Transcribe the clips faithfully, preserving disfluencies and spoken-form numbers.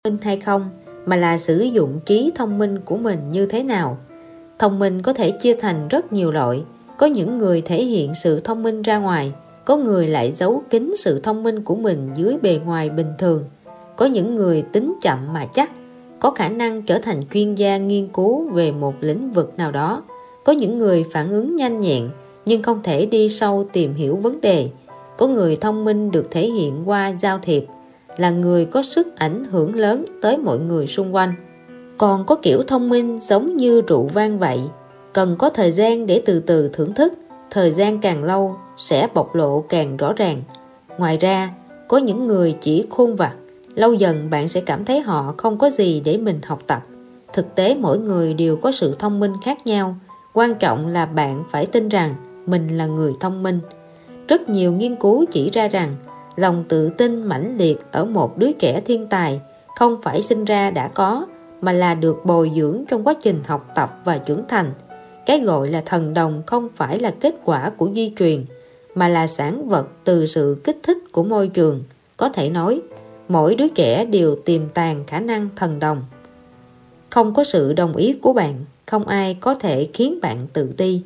minh hay không, mà là sử dụng trí thông minh của mình như thế nào. Thông minh có thể chia thành rất nhiều loại. Có những người thể hiện sự thông minh ra ngoài, có người lại giấu kín sự thông minh của mình dưới bề ngoài bình thường. Có những người tính chậm mà chắc, có khả năng trở thành chuyên gia nghiên cứu về một lĩnh vực nào đó. Có những người phản ứng nhanh nhẹn nhưng không thể đi sâu tìm hiểu vấn đề. Có người thông minh được thể hiện qua giao thiệp, là người có sức ảnh hưởng lớn tới mọi người xung quanh. Còn có kiểu thông minh giống như rượu vang vậy, cần có thời gian để từ từ thưởng thức, thời gian càng lâu sẽ bộc lộ càng rõ ràng. Ngoài ra, có những người chỉ khôn vặt, lâu dần bạn sẽ cảm thấy họ không có gì để mình học tập. Thực tế mỗi người đều có sự thông minh khác nhau, quan trọng là bạn phải tin rằng mình là người thông minh. Rất nhiều nghiên cứu chỉ ra rằng lòng tự tin mãnh liệt ở một đứa trẻ thiên tài không phải sinh ra đã có, mà là được bồi dưỡng trong quá trình học tập và trưởng thành. Cái gọi là thần đồng không phải là kết quả của di truyền, mà là sản vật từ sự kích thích của môi trường. Có thể nói, mỗi đứa trẻ đều tiềm tàng khả năng thần đồng. Không có sự đồng ý của bạn, không ai có thể khiến bạn tự ti.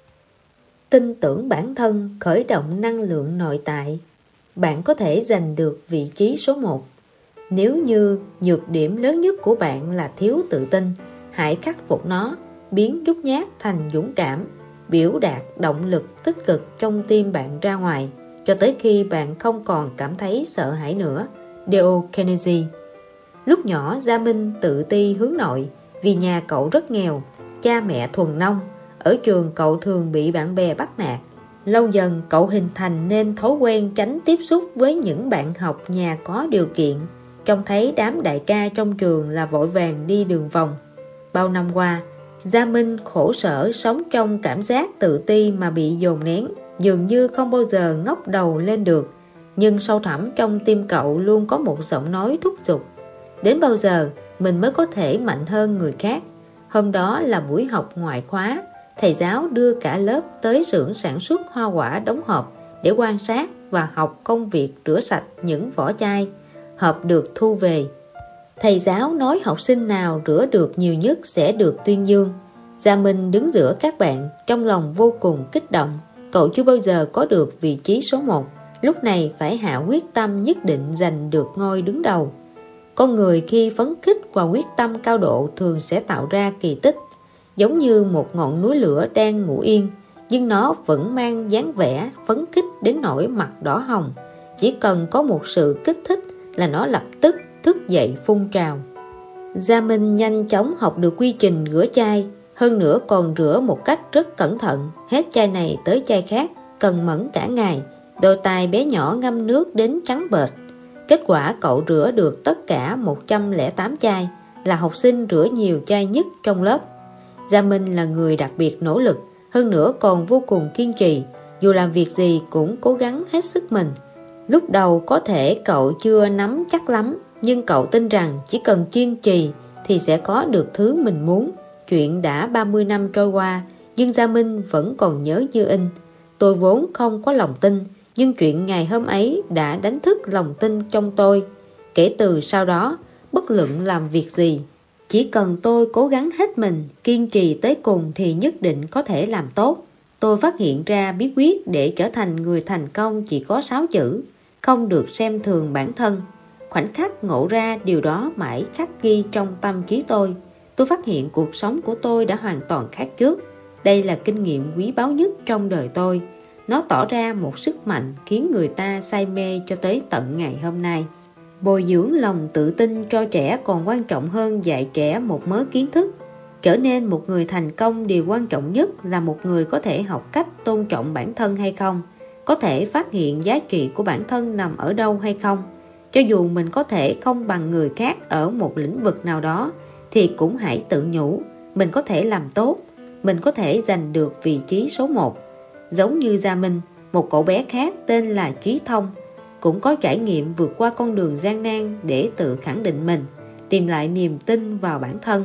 Tin tưởng bản thân khởi động năng lượng nội tại. Bạn có thể giành được vị trí số một. Nếu như nhược điểm lớn nhất của bạn là thiếu tự tin, hãy khắc phục nó, biến nhút nhát thành dũng cảm, biểu đạt động lực tích cực trong tim bạn ra ngoài, cho tới khi bạn không còn cảm thấy sợ hãi nữa. Dale Carnegie. Lúc nhỏ, Gia Minh tự ti hướng nội vì nhà cậu rất nghèo, cha mẹ thuần nông. Ở trường cậu thường bị bạn bè bắt nạt. Lâu dần cậu hình thành nên thói quen tránh tiếp xúc với những bạn học nhà có điều kiện, trông thấy đám đại ca trong trường là vội vàng đi đường vòng. Bao năm qua, Gia Minh khổ sở sống trong cảm giác tự ti mà bị dồn nén, dường như không bao giờ ngóc đầu lên được. Nhưng sâu thẳm trong tim cậu luôn có một giọng nói thúc giục: đến bao giờ mình mới có thể mạnh hơn người khác. Hôm đó là buổi học ngoại khóa, thầy giáo đưa cả lớp tới xưởng sản xuất hoa quả đóng hộp để quan sát và học công việc rửa sạch những vỏ chai. Hộp được thu về. Thầy giáo nói học sinh nào rửa được nhiều nhất sẽ được tuyên dương. Gia Minh đứng giữa các bạn, trong lòng vô cùng kích động. Cậu chưa bao giờ có được vị trí số một, lúc này phải hạ quyết tâm nhất định giành được ngôi đứng đầu. Con người khi phấn khích và quyết tâm cao độ thường sẽ tạo ra kỳ tích. Giống như một ngọn núi lửa đang ngủ yên, nhưng nó vẫn mang dáng vẻ phấn khích đến nỗi mặt đỏ hồng. Chỉ cần có một sự kích thích là nó lập tức thức dậy phun trào. Gia Minh nhanh chóng học được quy trình rửa chai, hơn nữa còn rửa một cách rất cẩn thận, hết chai này tới chai khác, cần mẫn cả ngày. Đôi tay bé nhỏ ngâm nước đến trắng bệch. Kết quả cậu rửa được tất cả một trăm lẻ tám chai, là học sinh rửa nhiều chai nhất trong lớp. Gia Minh là người đặc biệt nỗ lực, hơn nữa còn vô cùng kiên trì, dù làm việc gì cũng cố gắng hết sức mình. Lúc đầu có thể cậu chưa nắm chắc lắm, nhưng cậu tin rằng chỉ cần kiên trì thì sẽ có được thứ mình muốn. Chuyện đã ba mươi năm trôi qua, nhưng Gia Minh vẫn còn nhớ như in. Tôi vốn không có lòng tin, nhưng chuyện ngày hôm ấy đã đánh thức lòng tin trong tôi. Kể từ sau đó, bất luận làm việc gì, chỉ cần tôi cố gắng hết mình, kiên trì tới cùng thì nhất định có thể làm tốt. Tôi phát hiện ra bí quyết để trở thành người thành công chỉ có sáu chữ: không được xem thường bản thân. Khoảnh khắc ngộ ra điều đó mãi khắc ghi trong tâm trí tôi. Tôi phát hiện cuộc sống của tôi đã hoàn toàn khác trước. Đây là kinh nghiệm quý báu nhất trong đời tôi. Nó tỏ ra một sức mạnh khiến người ta say mê cho tới tận ngày hôm nay. Bồi dưỡng lòng tự tin cho trẻ còn quan trọng hơn dạy trẻ một mớ kiến thức. Trở nên một người thành công, điều quan trọng nhất là một người có thể học cách tôn trọng bản thân hay không, có thể phát hiện giá trị của bản thân nằm ở đâu hay không. Cho dù mình có thể không bằng người khác ở một lĩnh vực nào đó, thì cũng hãy tự nhủ mình có thể làm tốt, mình có thể giành được vị trí số một. Giống như Gia Minh, một cậu bé khác tên là Trí Thông cũng có trải nghiệm vượt qua con đường gian nan để tự khẳng định mình, tìm lại niềm tin vào bản thân.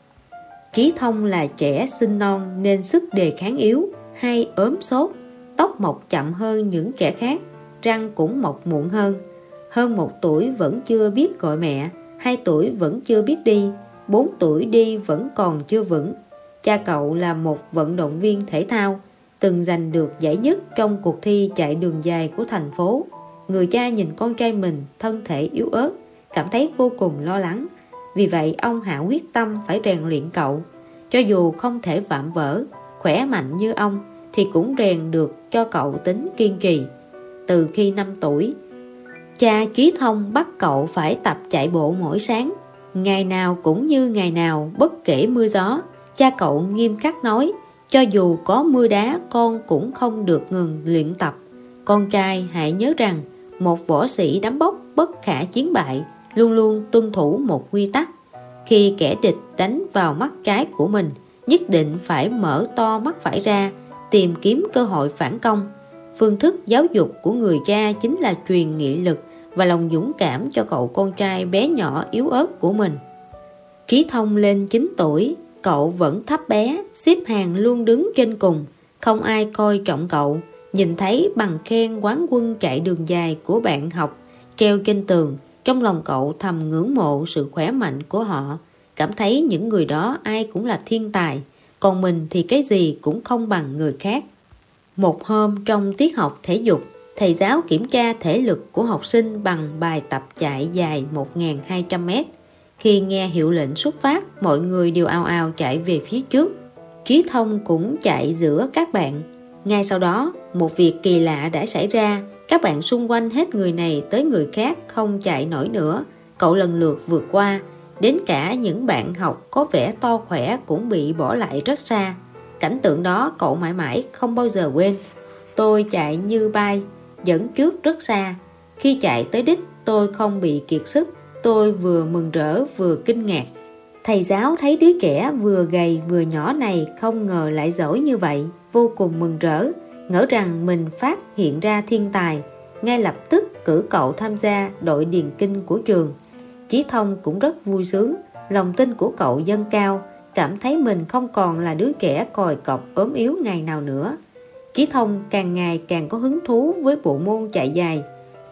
Trí Thông là trẻ sinh non nên sức đề kháng yếu, hay ốm sốt, tóc mọc chậm hơn những trẻ khác, răng cũng mọc muộn hơn. Hơn một tuổi vẫn chưa biết gọi mẹ, hai tuổi vẫn chưa biết đi, bốn tuổi đi vẫn còn chưa vững. Cha cậu là một vận động viên thể thao, từng giành được giải nhất trong cuộc thi chạy đường dài của thành phố. Người cha nhìn con trai mình thân thể yếu ớt, cảm thấy vô cùng lo lắng. Vì vậy ông hạ quyết tâm phải rèn luyện cậu. Cho dù không thể vạm vỡ, khỏe mạnh như ông, thì cũng rèn được cho cậu tính kiên trì. Từ khi năm tuổi, cha Trí Thông bắt cậu phải tập chạy bộ mỗi sáng. Ngày nào cũng như ngày nào, bất kể mưa gió. Cha cậu nghiêm khắc nói, cho dù có mưa đá con cũng không được ngừng luyện tập. Con trai hãy nhớ rằng, một võ sĩ đấm bốc bất khả chiến bại, luôn luôn tuân thủ một quy tắc. Khi kẻ địch đánh vào mắt trái của mình, nhất định phải mở to mắt phải ra, tìm kiếm cơ hội phản công. Phương thức giáo dục của người cha chính là truyền nghị lực và lòng dũng cảm cho cậu con trai bé nhỏ yếu ớt của mình. Trí Thông lên chín tuổi, cậu vẫn thấp bé, xếp hàng luôn đứng trên cùng, không ai coi trọng cậu. Nhìn thấy bằng khen quán quân chạy đường dài của bạn học treo trên tường, trong lòng cậu thầm ngưỡng mộ sự khỏe mạnh của họ, cảm thấy những người đó ai cũng là thiên tài, còn mình thì cái gì cũng không bằng người khác. Một hôm trong tiết học thể dục, thầy giáo kiểm tra thể lực của học sinh bằng bài tập chạy dài một nghìn hai trăm mét. Khi nghe hiệu lệnh xuất phát, mọi người đều ào ào chạy về phía trước. Trí Thông cũng chạy giữa các bạn. Ngay sau đó, một việc kỳ lạ đã xảy ra. Các bạn xung quanh hết người này tới người khác không chạy nổi nữa. Cậu lần lượt vượt qua. Đến cả những bạn học có vẻ to khỏe cũng bị bỏ lại rất xa. Cảnh tượng đó cậu mãi mãi không bao giờ quên. Tôi chạy như bay, dẫn trước rất xa. Khi chạy tới đích, tôi không bị kiệt sức. Tôi vừa mừng rỡ vừa kinh ngạc. Thầy giáo thấy đứa trẻ vừa gầy vừa nhỏ này không ngờ lại giỏi như vậy, vô cùng mừng rỡ, ngỡ rằng mình phát hiện ra thiên tài, ngay lập tức cử cậu tham gia đội điền kinh của trường. Trí Thông cũng rất vui sướng, lòng tin của cậu dâng cao, cảm thấy mình không còn là đứa trẻ còi cọc ốm yếu ngày nào nữa. Trí Thông càng ngày càng có hứng thú với bộ môn chạy dài.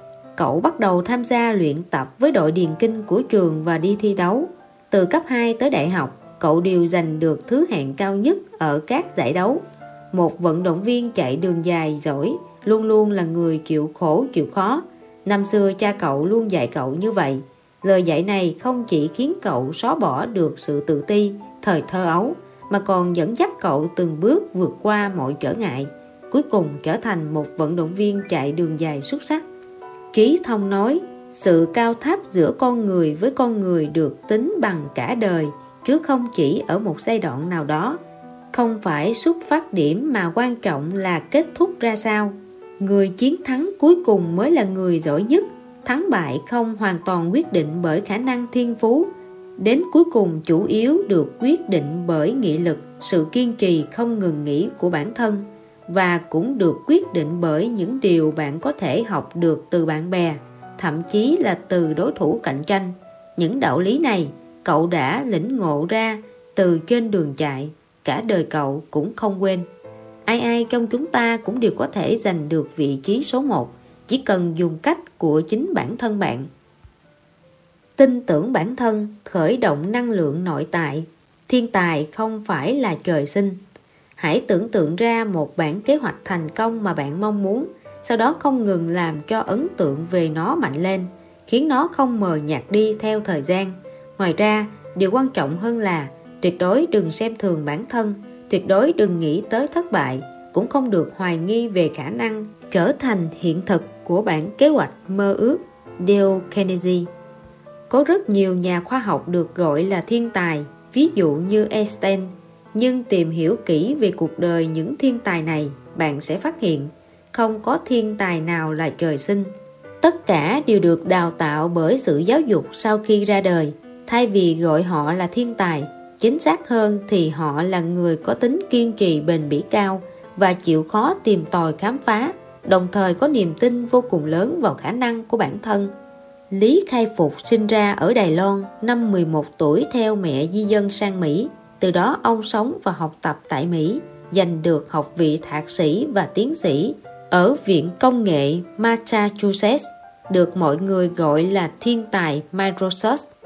Cậu bắt đầu tham gia luyện tập với đội điền kinh của trường và đi thi đấu. Từ cấp hai tới đại học, cậu đều giành được thứ hạng cao nhất ở các giải đấu. Một vận động viên chạy đường dài giỏi luôn luôn là người chịu khổ chịu khó. Năm xưa cha cậu luôn dạy cậu như vậy. Lời dạy này không chỉ khiến cậu xóa bỏ được sự tự ti thời thơ ấu, mà còn dẫn dắt cậu từng bước vượt qua mọi trở ngại, cuối cùng trở thành một vận động viên chạy đường dài xuất sắc. Trí Thông nói, sự cao thấp giữa con người với con người được tính bằng cả đời, chứ không chỉ ở một giai đoạn nào đó. Không phải xuất phát điểm mà quan trọng là kết thúc ra sao. Người chiến thắng cuối cùng mới là người giỏi nhất. Thắng bại không hoàn toàn quyết định bởi khả năng thiên phú. Đến cuối cùng chủ yếu được quyết định bởi nghị lực, sự kiên trì không ngừng nghỉ của bản thân, và cũng được quyết định bởi những điều bạn có thể học được từ bạn bè, thậm chí là từ đối thủ cạnh tranh. Những đạo lý này cậu đã lĩnh ngộ ra từ trên đường chạy, cả đời cậu cũng không quên. Ai ai trong chúng ta cũng đều có thể giành được vị trí số một, chỉ cần dùng cách của chính bản thân bạn. Tin tưởng bản thân, khởi động năng lượng nội tại. Thiên tài không phải là trời sinh. Hãy tưởng tượng ra một bản kế hoạch thành công mà bạn mong muốn, sau đó không ngừng làm cho ấn tượng về nó mạnh lên, khiến nó không mờ nhạt đi theo thời gian. Ngoài ra, điều quan trọng hơn là tuyệt đối đừng xem thường bản thân, tuyệt đối đừng nghĩ tới thất bại, cũng không được hoài nghi về khả năng trở thành hiện thực của bản kế hoạch mơ ước. Dale Carnegie. Có rất nhiều nhà khoa học được gọi là thiên tài, ví dụ như Einstein, nhưng tìm hiểu kỹ về cuộc đời những thiên tài này, bạn sẽ phát hiện không có thiên tài nào là trời sinh. Tất cả đều được đào tạo bởi sự giáo dục sau khi ra đời. Thay vì gọi họ là thiên tài, chính xác hơn thì họ là người có tính kiên trì bền bỉ cao và chịu khó tìm tòi khám phá, đồng thời có niềm tin vô cùng lớn vào khả năng của bản thân. Lý Khai Phục sinh ra ở Đài Loan, năm mười một tuổi theo mẹ di dân sang Mỹ. Từ đó ông sống và học tập tại Mỹ, giành được học vị thạc sĩ và tiến sĩ ở Viện Công nghệ Massachusetts, được mọi người gọi là thiên tài Microsoft.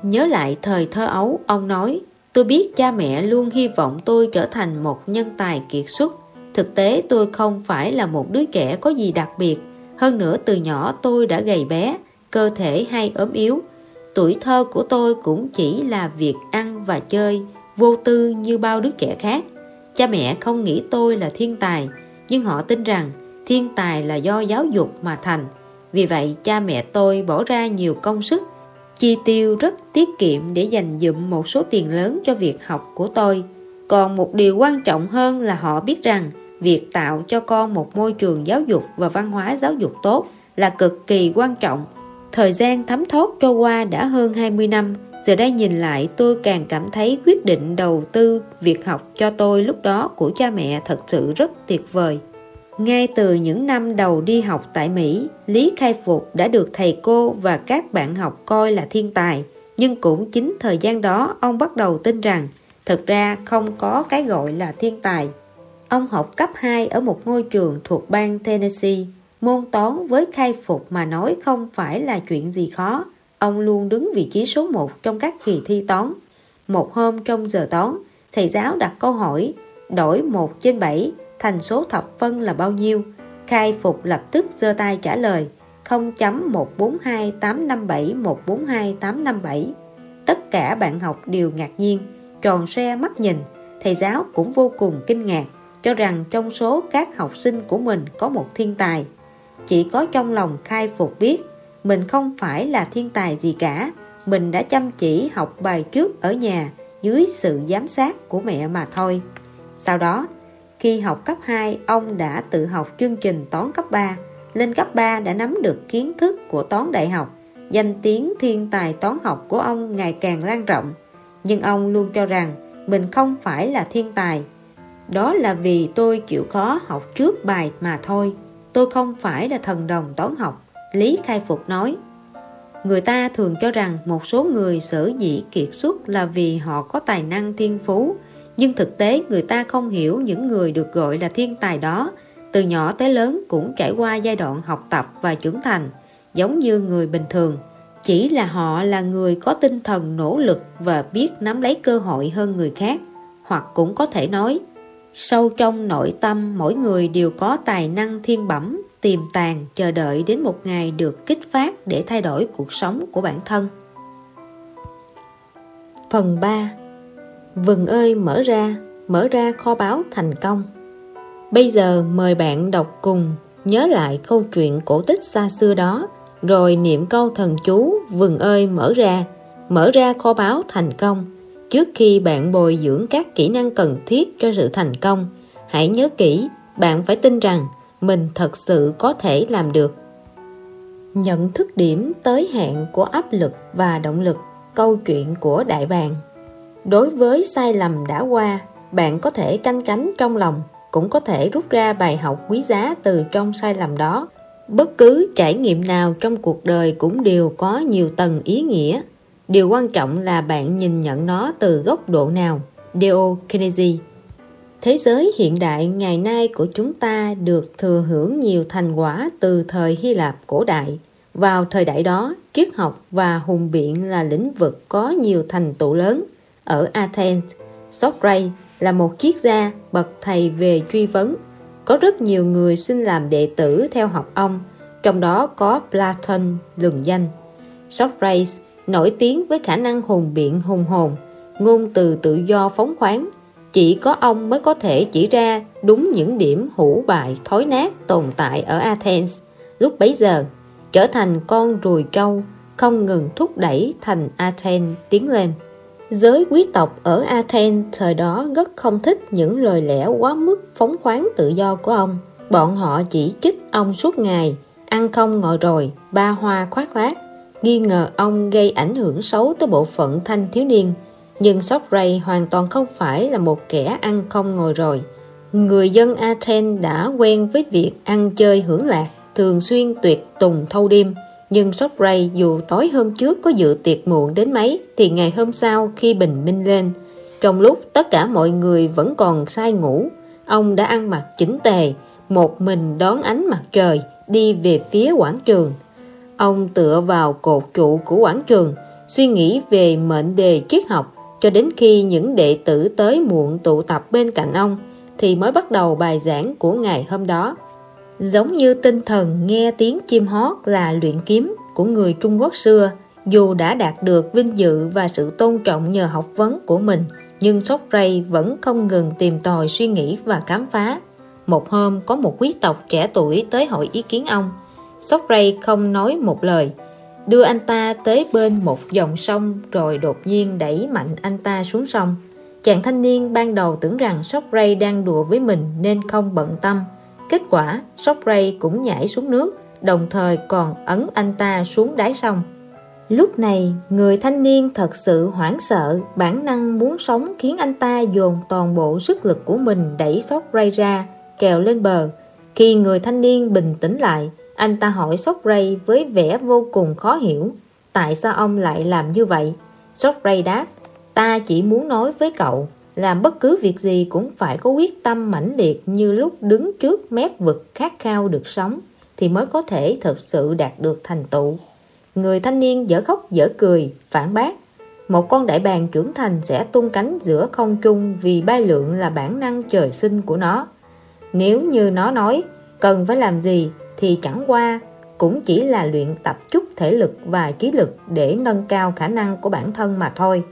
Nhớ lại thời thơ ấu, ông nói: tôi biết cha mẹ luôn hy vọng tôi trở thành một nhân tài kiệt xuất. Thực tế tôi không phải là một đứa trẻ có gì đặc biệt. Hơn nữa từ nhỏ tôi đã gầy bé, cơ thể hay ốm yếu. Tuổi thơ của tôi cũng chỉ là việc ăn và chơi, vô tư như bao đứa trẻ khác. Cha mẹ không nghĩ tôi là thiên tài, nhưng họ tin rằng thiên tài là do giáo dục mà thành. Vì vậy cha mẹ tôi bỏ ra nhiều công sức, chi tiêu rất tiết kiệm để dành dụm một số tiền lớn cho việc học của tôi. Còn một điều quan trọng hơn là họ biết rằng việc tạo cho con một môi trường giáo dục và văn hóa giáo dục tốt là cực kỳ quan trọng. Thời gian thấm thoát trôi qua đã hơn hai mươi năm. Giờ đây nhìn lại, tôi càng cảm thấy quyết định đầu tư việc học cho tôi lúc đó của cha mẹ thật sự rất tuyệt vời. Ngay từ những năm đầu đi học tại Mỹ, Lý Khai Phục đã được thầy cô và các bạn học coi là thiên tài. Nhưng cũng chính thời gian đó, ông bắt đầu tin rằng thực ra không có cái gọi là thiên tài. Ông học cấp hai ở một ngôi trường thuộc bang Tennessee. Môn toán với Khai Phục mà nói không phải là chuyện gì khó. Ông luôn đứng vị trí số một trong các kỳ thi toán. Một hôm trong giờ toán, thầy giáo đặt câu hỏi: đổi một trên bảy thành số thập phân là bao nhiêu? Khai Phục lập tức giơ tay trả lời: không chấm một bốn hai tám năm bảy một bốn hai tám năm bảy. Tất cả bạn học đều ngạc nhiên, tròn xoe mắt nhìn. Thầy giáo cũng vô cùng kinh ngạc, cho rằng trong số các học sinh của mình có một thiên tài. Chỉ có trong lòng Khai Phục biết mình không phải là thiên tài gì cả. Mình đã chăm chỉ học bài trước ở nhà dưới sự giám sát của mẹ mà thôi. Sau đó, khi học cấp hai, ông đã tự học chương trình toán cấp ba. Lên cấp ba đã nắm được kiến thức của toán đại học. Danh tiếng thiên tài toán học của ông ngày càng lan rộng. Nhưng ông luôn cho rằng mình không phải là thiên tài. Đó là vì tôi chịu khó học trước bài mà thôi. Tôi không phải là thần đồng toán học, Lý Khai Phục nói. Người ta thường cho rằng một số người sở dĩ kiệt xuất là vì họ có tài năng thiên phú. Nhưng thực tế người ta không hiểu những người được gọi là thiên tài đó từ nhỏ tới lớn cũng trải qua giai đoạn học tập và trưởng thành giống như người bình thường. Chỉ là họ là người có tinh thần nỗ lực và biết nắm lấy cơ hội hơn người khác. Hoặc cũng có thể nói, sâu trong nội tâm mỗi người đều có tài năng thiên bẩm, tiềm tàng, chờ đợi đến một ngày được kích phát để thay đổi cuộc sống của bản thân. Phần ba. Vừng ơi mở ra, mở ra kho báu thành công. Bây giờ mời bạn đọc cùng nhớ lại câu chuyện cổ tích xa xưa đó, rồi niệm câu thần chú vừng ơi mở ra, mở ra kho báu thành công. Trước khi bạn bồi dưỡng các kỹ năng cần thiết cho sự thành công, hãy nhớ kỹ, bạn phải tin rằng mình thật sự có thể làm được. Nhận thức điểm tới hạn của áp lực và động lực. Câu chuyện của Đại Bàng. Đối với sai lầm đã qua, bạn có thể canh cánh trong lòng, cũng có thể rút ra bài học quý giá từ trong sai lầm đó. Bất cứ trải nghiệm nào trong cuộc đời cũng đều có nhiều tầng ý nghĩa. Điều quan trọng là bạn nhìn nhận nó từ góc độ nào. Deo Carnegie. Thế giới hiện đại ngày nay của chúng ta được thừa hưởng nhiều thành quả từ thời Hy Lạp cổ đại. Vào thời đại đó, triết học và hùng biện là lĩnh vực có nhiều thành tựu lớn. Ở Athens, Socrates là một triết gia bậc thầy về truy vấn. Có rất nhiều người xin làm đệ tử theo học ông, trong đó có Platon lừng danh. Socrates nổi tiếng với khả năng hùng biện hùng hồn, ngôn từ tự do phóng khoáng. Chỉ có ông mới có thể chỉ ra đúng những điểm hủ bại thối nát tồn tại ở Athens lúc bấy giờ, trở thành con ruồi trâu không ngừng thúc đẩy thành Athens tiến lên. Giới quý tộc ở Athens thời đó rất không thích những lời lẽ quá mức phóng khoáng tự do của ông. Bọn họ chỉ trích ông suốt ngày, ăn không ngồi rồi, ba hoa khoác lác, nghi ngờ ông gây ảnh hưởng xấu tới bộ phận thanh thiếu niên. Nhưng Socrates hoàn toàn không phải là một kẻ ăn không ngồi rồi. Người dân Athens đã quen với việc ăn chơi hưởng lạc, thường xuyên tuyệt tùng thâu đêm. Nhưng Socrates dù tối hôm trước có dự tiệc muộn đến mấy, thì ngày hôm sau khi bình minh lên, trong lúc tất cả mọi người vẫn còn say ngủ, ông đã ăn mặc chỉnh tề, một mình đón ánh mặt trời, đi về phía quảng trường. Ông tựa vào cột trụ của quảng trường, suy nghĩ về mệnh đề triết học, cho đến khi những đệ tử tới muộn tụ tập bên cạnh ông thì mới bắt đầu bài giảng của ngày hôm đó. Giống như tinh thần nghe tiếng chim hót là luyện kiếm của người Trung Quốc xưa, dù đã đạt được vinh dự và sự tôn trọng nhờ học vấn của mình, nhưng Socrates vẫn không ngừng tìm tòi suy nghĩ và khám phá. Một hôm có một quý tộc trẻ tuổi tới hỏi ý kiến ông. Socrates không nói một lời, đưa anh ta tới bên một dòng sông rồi đột nhiên đẩy mạnh anh ta xuống sông. Chàng thanh niên ban đầu tưởng rằng Socrates đang đùa với mình nên không bận tâm. Kết quả Socrates cũng nhảy xuống nước, đồng thời còn ấn anh ta xuống đáy sông. Lúc này người thanh niên thật sự hoảng sợ, bản năng muốn sống khiến anh ta dồn toàn bộ sức lực của mình đẩy Socrates ra, trèo lên bờ. Khi người thanh niên bình tĩnh lại, anh ta hỏi Socrates với vẻ vô cùng khó hiểu: tại sao ông lại làm như vậy? Socrates đáp: ta chỉ muốn nói với cậu, làm bất cứ việc gì cũng phải có quyết tâm mãnh liệt như lúc đứng trước mép vực khát khao được sống thì mới có thể thực sự đạt được thành tựu. Người thanh niên dở khóc dở cười, phản bác: một con đại bàng trưởng thành sẽ tung cánh giữa không trung vì bay lượn là bản năng trời sinh của nó. Nếu như nó nói cần phải làm gì thì chẳng qua cũng chỉ là luyện tập chút thể lực và trí lực để nâng cao khả năng của bản thân mà thôi.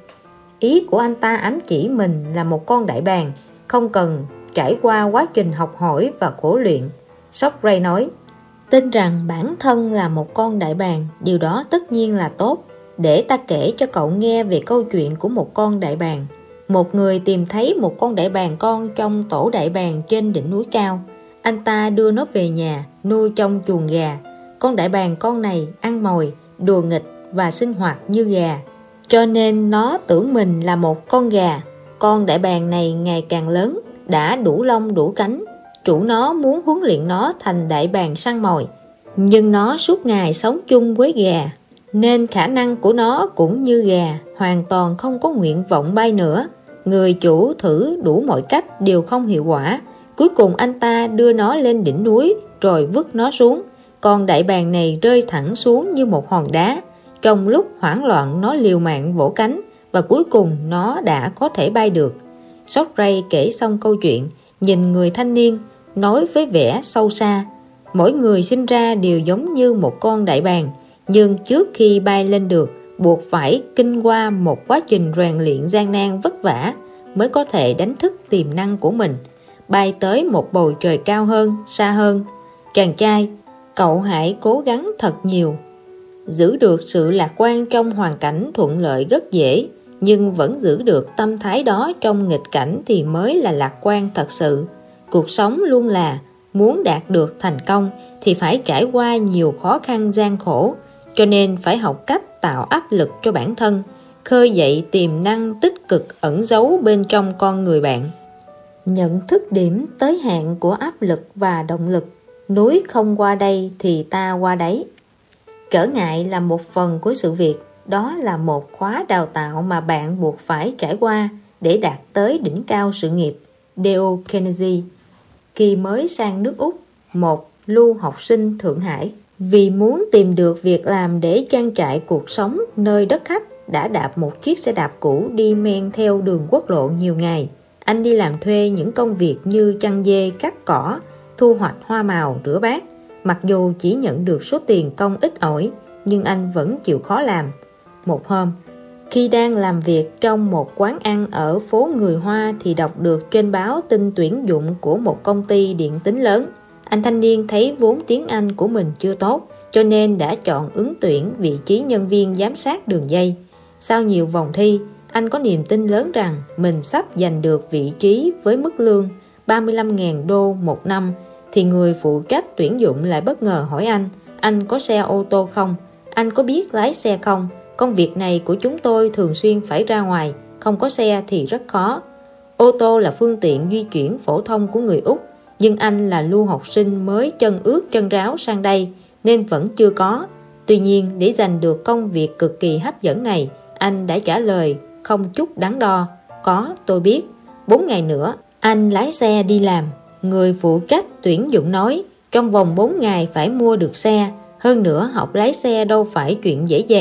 Ý của anh ta ám chỉ mình là một con đại bàng, không cần trải qua quá trình học hỏi và khổ luyện. Socrates nói: tin rằng bản thân là một con đại bàng, điều đó tất nhiên là tốt. Để ta kể cho cậu nghe về câu chuyện của một con đại bàng. Một người tìm thấy một con đại bàng con trong tổ đại bàng trên đỉnh núi cao. Anh ta đưa nó về nhà, nuôi trong chuồng gà. Con đại bàng con này ăn mồi, đùa nghịch và sinh hoạt như gà, cho nên nó tưởng mình là một con gà. Con đại bàng này ngày càng lớn, đã đủ lông đủ cánh. Chủ nó muốn huấn luyện nó thành đại bàng săn mồi, nhưng nó suốt ngày sống chung với gà, nên khả năng của nó cũng như gà, hoàn toàn không có nguyện vọng bay nữa. Người chủ thử đủ mọi cách đều không hiệu quả. Cuối cùng anh ta đưa nó lên đỉnh núi rồi vứt nó xuống. Con đại bàng này rơi thẳng xuống như một hòn đá. Trong lúc hoảng loạn nó liều mạng vỗ cánh và cuối cùng nó đã có thể bay được. Socrates kể xong câu chuyện, nhìn người thanh niên, nói với vẻ sâu xa: mỗi người sinh ra đều giống như một con đại bàng, nhưng trước khi bay lên được, buộc phải kinh qua một quá trình rèn luyện gian nan vất vả mới có thể đánh thức tiềm năng của mình, bay tới một bầu trời cao hơn, xa hơn. Chàng trai, cậu hãy cố gắng thật nhiều. Giữ được sự lạc quan trong hoàn cảnh thuận lợi rất dễ, nhưng vẫn giữ được tâm thái đó trong nghịch cảnh thì mới là lạc quan thật sự. Cuộc sống luôn là muốn đạt được thành công thì phải trải qua nhiều khó khăn gian khổ, cho nên phải học cách tạo áp lực cho bản thân, khơi dậy tiềm năng tích cực ẩn giấu bên trong con người bạn. Nhận thức điểm tới hạn của áp lực và động lực. Núi không qua đây thì ta qua đấy. Trở ngại là một phần của sự việc, đó là một khóa đào tạo mà bạn buộc phải trải qua để đạt tới đỉnh cao sự nghiệp. Dale Carnegie. Khi mới sang nước Úc, một lưu học sinh Thượng Hải, vì muốn tìm được việc làm để trang trải cuộc sống nơi đất khách, đã đạp một chiếc xe đạp cũ đi men theo đường quốc lộ nhiều ngày. Anh đi làm thuê những công việc như chăn dê, cắt cỏ, thu hoạch hoa màu, rửa bát. Mặc dù chỉ nhận được số tiền công ít ỏi, nhưng anh vẫn chịu khó làm. Một hôm, khi đang làm việc trong một quán ăn ở phố người Hoa thì đọc được trên báo tin tuyển dụng của một công ty điện tín lớn. Anh thanh niên thấy vốn tiếng Anh của mình chưa tốt, cho nên đã chọn ứng tuyển vị trí nhân viên giám sát đường dây. Sau nhiều vòng thi, anh có niềm tin lớn rằng mình sắp giành được vị trí với mức lương ba mươi lăm nghìn đô một năm, thì người phụ trách tuyển dụng lại bất ngờ hỏi anh: anh có xe ô tô không? Anh có biết lái xe không? Công việc này của chúng tôi thường xuyên phải ra ngoài, không có xe thì rất khó. Ô tô là phương tiện di chuyển phổ thông của người Úc, nhưng anh là lưu học sinh mới chân ướt chân ráo sang đây nên vẫn chưa có. Tuy nhiên, để giành được công việc cực kỳ hấp dẫn này, anh đã trả lời không chút đắn đo: có, tôi biết. Bốn ngày nữa, anh lái xe đi làm. Người phụ trách tuyển dụng nói: trong vòng bốn ngày phải mua được xe. Hơn nữa, học lái xe đâu phải chuyện dễ dàng.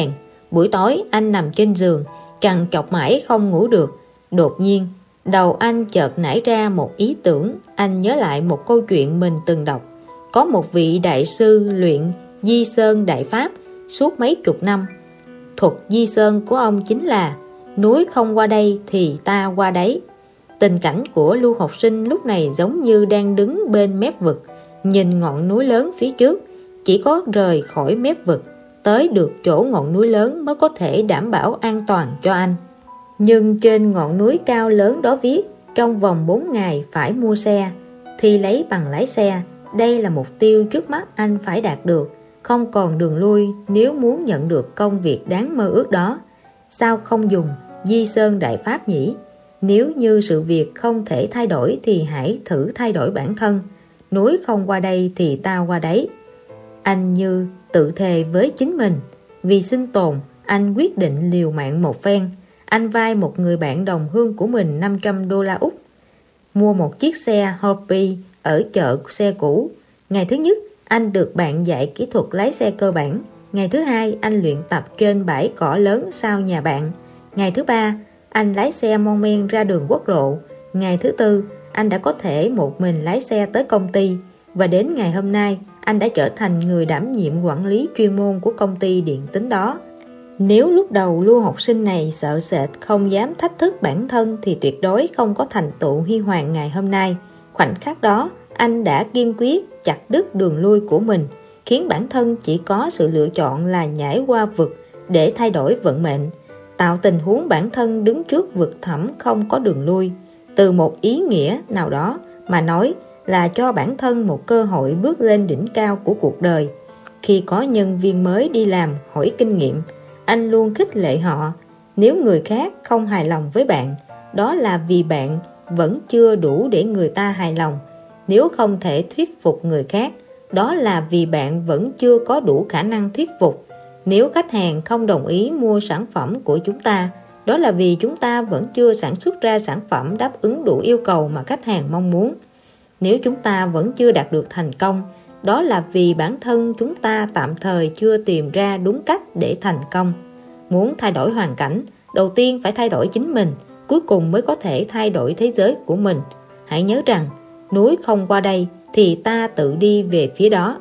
Buổi tối anh nằm trên giường, trằn trọc mãi không ngủ được. Đột nhiên, đầu anh chợt nảy ra một ý tưởng. Anh nhớ lại một câu chuyện mình từng đọc. Có một vị đại sư luyện Di Sơn Đại Pháp suốt mấy chục năm. Thuật Di Sơn của ông chính là núi không qua đây thì ta qua đấy. Tình cảnh của Lưu học sinh lúc này giống như đang đứng bên mép vực, nhìn ngọn núi lớn phía trước. Chỉ có rời khỏi mép vực, tới được chỗ ngọn núi lớn mới có thể đảm bảo an toàn cho anh. Nhưng trên ngọn núi cao lớn đó viết trong vòng bốn ngày phải mua xe, thì lấy bằng lái xe. Đây là mục tiêu trước mắt anh phải đạt được, không còn đường lui nếu muốn nhận được công việc đáng mơ ước đó. Sao không dùng Di Sơn Đại Pháp nhỉ? Nếu như sự việc không thể thay đổi thì hãy thử thay đổi bản thân. Núi không qua đây thì ta qua đấy. Anh như tự thề với chính mình. Vì sinh tồn, anh quyết định liều mạng một phen. Anh vay một người bạn đồng hương của mình năm trăm đô la Úc, mua một chiếc xe Hopi ở chợ xe cũ. Ngày thứ nhất, anh được bạn dạy kỹ thuật lái xe cơ bản. Ngày thứ hai, anh luyện tập trên bãi cỏ lớn sau nhà bạn. Ngày thứ ba, anh lái xe mon men ra đường quốc lộ. Ngày thứ tư, anh đã có thể một mình lái xe tới công ty. Và đến ngày hôm nay, anh đã trở thành người đảm nhiệm quản lý chuyên môn của công ty điện tính đó. Nếu lúc đầu lưu học sinh này sợ sệt, không dám thách thức bản thân thì tuyệt đối không có thành tựu huy hoàng ngày hôm nay. Khoảnh khắc đó, anh đã kiên quyết chặt đứt đường lui của mình, khiến bản thân chỉ có sự lựa chọn là nhảy qua vực để thay đổi vận mệnh, tạo tình huống bản thân đứng trước vực thẳm không có đường lui. Từ một ý nghĩa nào đó mà nói là cho bản thân một cơ hội bước lên đỉnh cao của cuộc đời. Khi có nhân viên mới đi làm hỏi kinh nghiệm, anh luôn khích lệ họ. Nếu người khác không hài lòng với bạn, đó là vì bạn vẫn chưa đủ để người ta hài lòng. Nếu không thể thuyết phục người khác, đó là vì bạn vẫn chưa có đủ khả năng thuyết phục. Nếu khách hàng không đồng ý mua sản phẩm của chúng ta, đó là vì chúng ta vẫn chưa sản xuất ra sản phẩm đáp ứng đủ yêu cầu mà khách hàng mong muốn. Nếu chúng ta vẫn chưa đạt được thành công, đó là vì bản thân chúng ta tạm thời chưa tìm ra đúng cách để thành công. Muốn thay đổi hoàn cảnh, đầu tiên phải thay đổi chính mình, cuối cùng mới có thể thay đổi thế giới của mình. Hãy nhớ rằng, núi không qua đây thì ta tự đi về phía đó.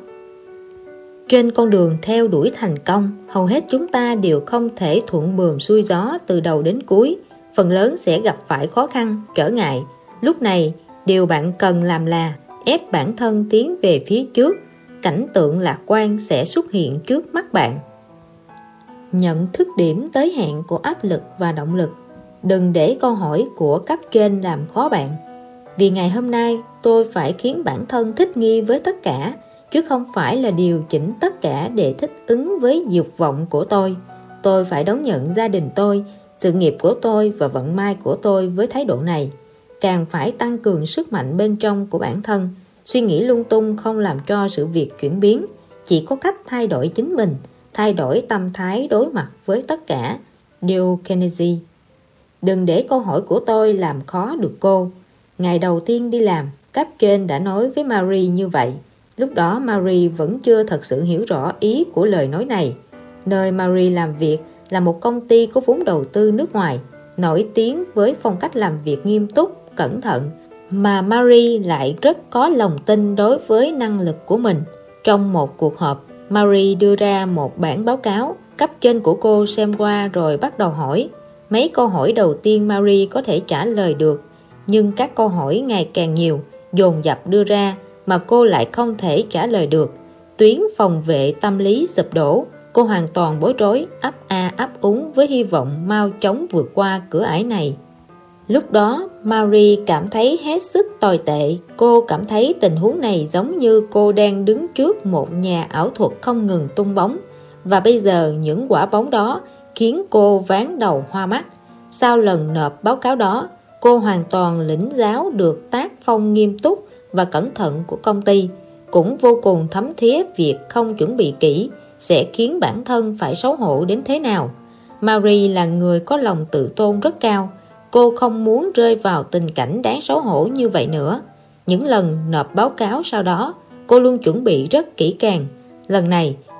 Trên con đường theo đuổi thành công, hầu hết chúng ta đều không thể thuận buồm xuôi gió từ đầu đến cuối. Phần lớn sẽ gặp phải khó khăn, trở ngại. Lúc này, điều bạn cần làm là ép bản thân tiến về phía trước. Cảnh tượng lạc quan sẽ xuất hiện trước mắt bạn. Nhận thức điểm tới hạn của áp lực và động lực. Đừng để câu hỏi của cấp trên làm khó bạn. Vì ngày hôm nay tôi phải khiến bản thân thích nghi với tất cả, chứ không phải là điều chỉnh tất cả để thích ứng với dục vọng của tôi. Tôi phải đón nhận gia đình tôi, sự nghiệp của tôi và vận may của tôi với thái độ này. Càng phải tăng cường sức mạnh bên trong của bản thân. Suy nghĩ lung tung không làm cho sự việc chuyển biến. Chỉ có cách thay đổi chính mình, thay đổi tâm thái đối mặt với tất cả. Dale Carnegie. Đừng để câu hỏi của tôi làm khó được cô. Ngày đầu tiên đi làm, cấp trên đã nói với Marie như vậy. Lúc đó Marie vẫn chưa thật sự hiểu rõ ý của lời nói này. Nơi Marie làm việc là một công ty có vốn đầu tư nước ngoài, nổi tiếng với phong cách làm việc nghiêm túc, cẩn thận, mà Marie lại rất có lòng tin đối với năng lực của mình. Trong một cuộc họp, Marie đưa ra một bản báo cáo. Cấp trên của cô xem qua rồi bắt đầu hỏi. Mấy câu hỏi đầu tiên Marie có thể trả lời được, nhưng các câu hỏi ngày càng nhiều, dồn dập đưa ra mà cô lại không thể trả lời được. Tuyến phòng vệ tâm lý sụp đổ. Cô hoàn toàn bối rối, ấp a ấp úng với hy vọng mau chóng vượt qua cửa ải này. Lúc đó Marie cảm thấy hết sức tồi tệ. Cô cảm thấy tình huống này giống như cô đang đứng trước một nhà ảo thuật không ngừng tung bóng. Và bây giờ những quả bóng đó khiến cô ván đầu hoa mắt. Sau lần nộp báo cáo đó, cô hoàn toàn lĩnh giáo được tác phong nghiêm túc và cẩn thận của công ty, cũng vô cùng thấm thía việc không chuẩn bị kỹ sẽ khiến bản thân phải xấu hổ đến thế nào. Marie là người có lòng tự tôn rất cao. Cô không muốn rơi vào tình cảnh đáng xấu hổ như vậy nữa. Những lần nộp báo cáo sau đó, cô luôn chuẩn bị rất kỹ càng. Lần này,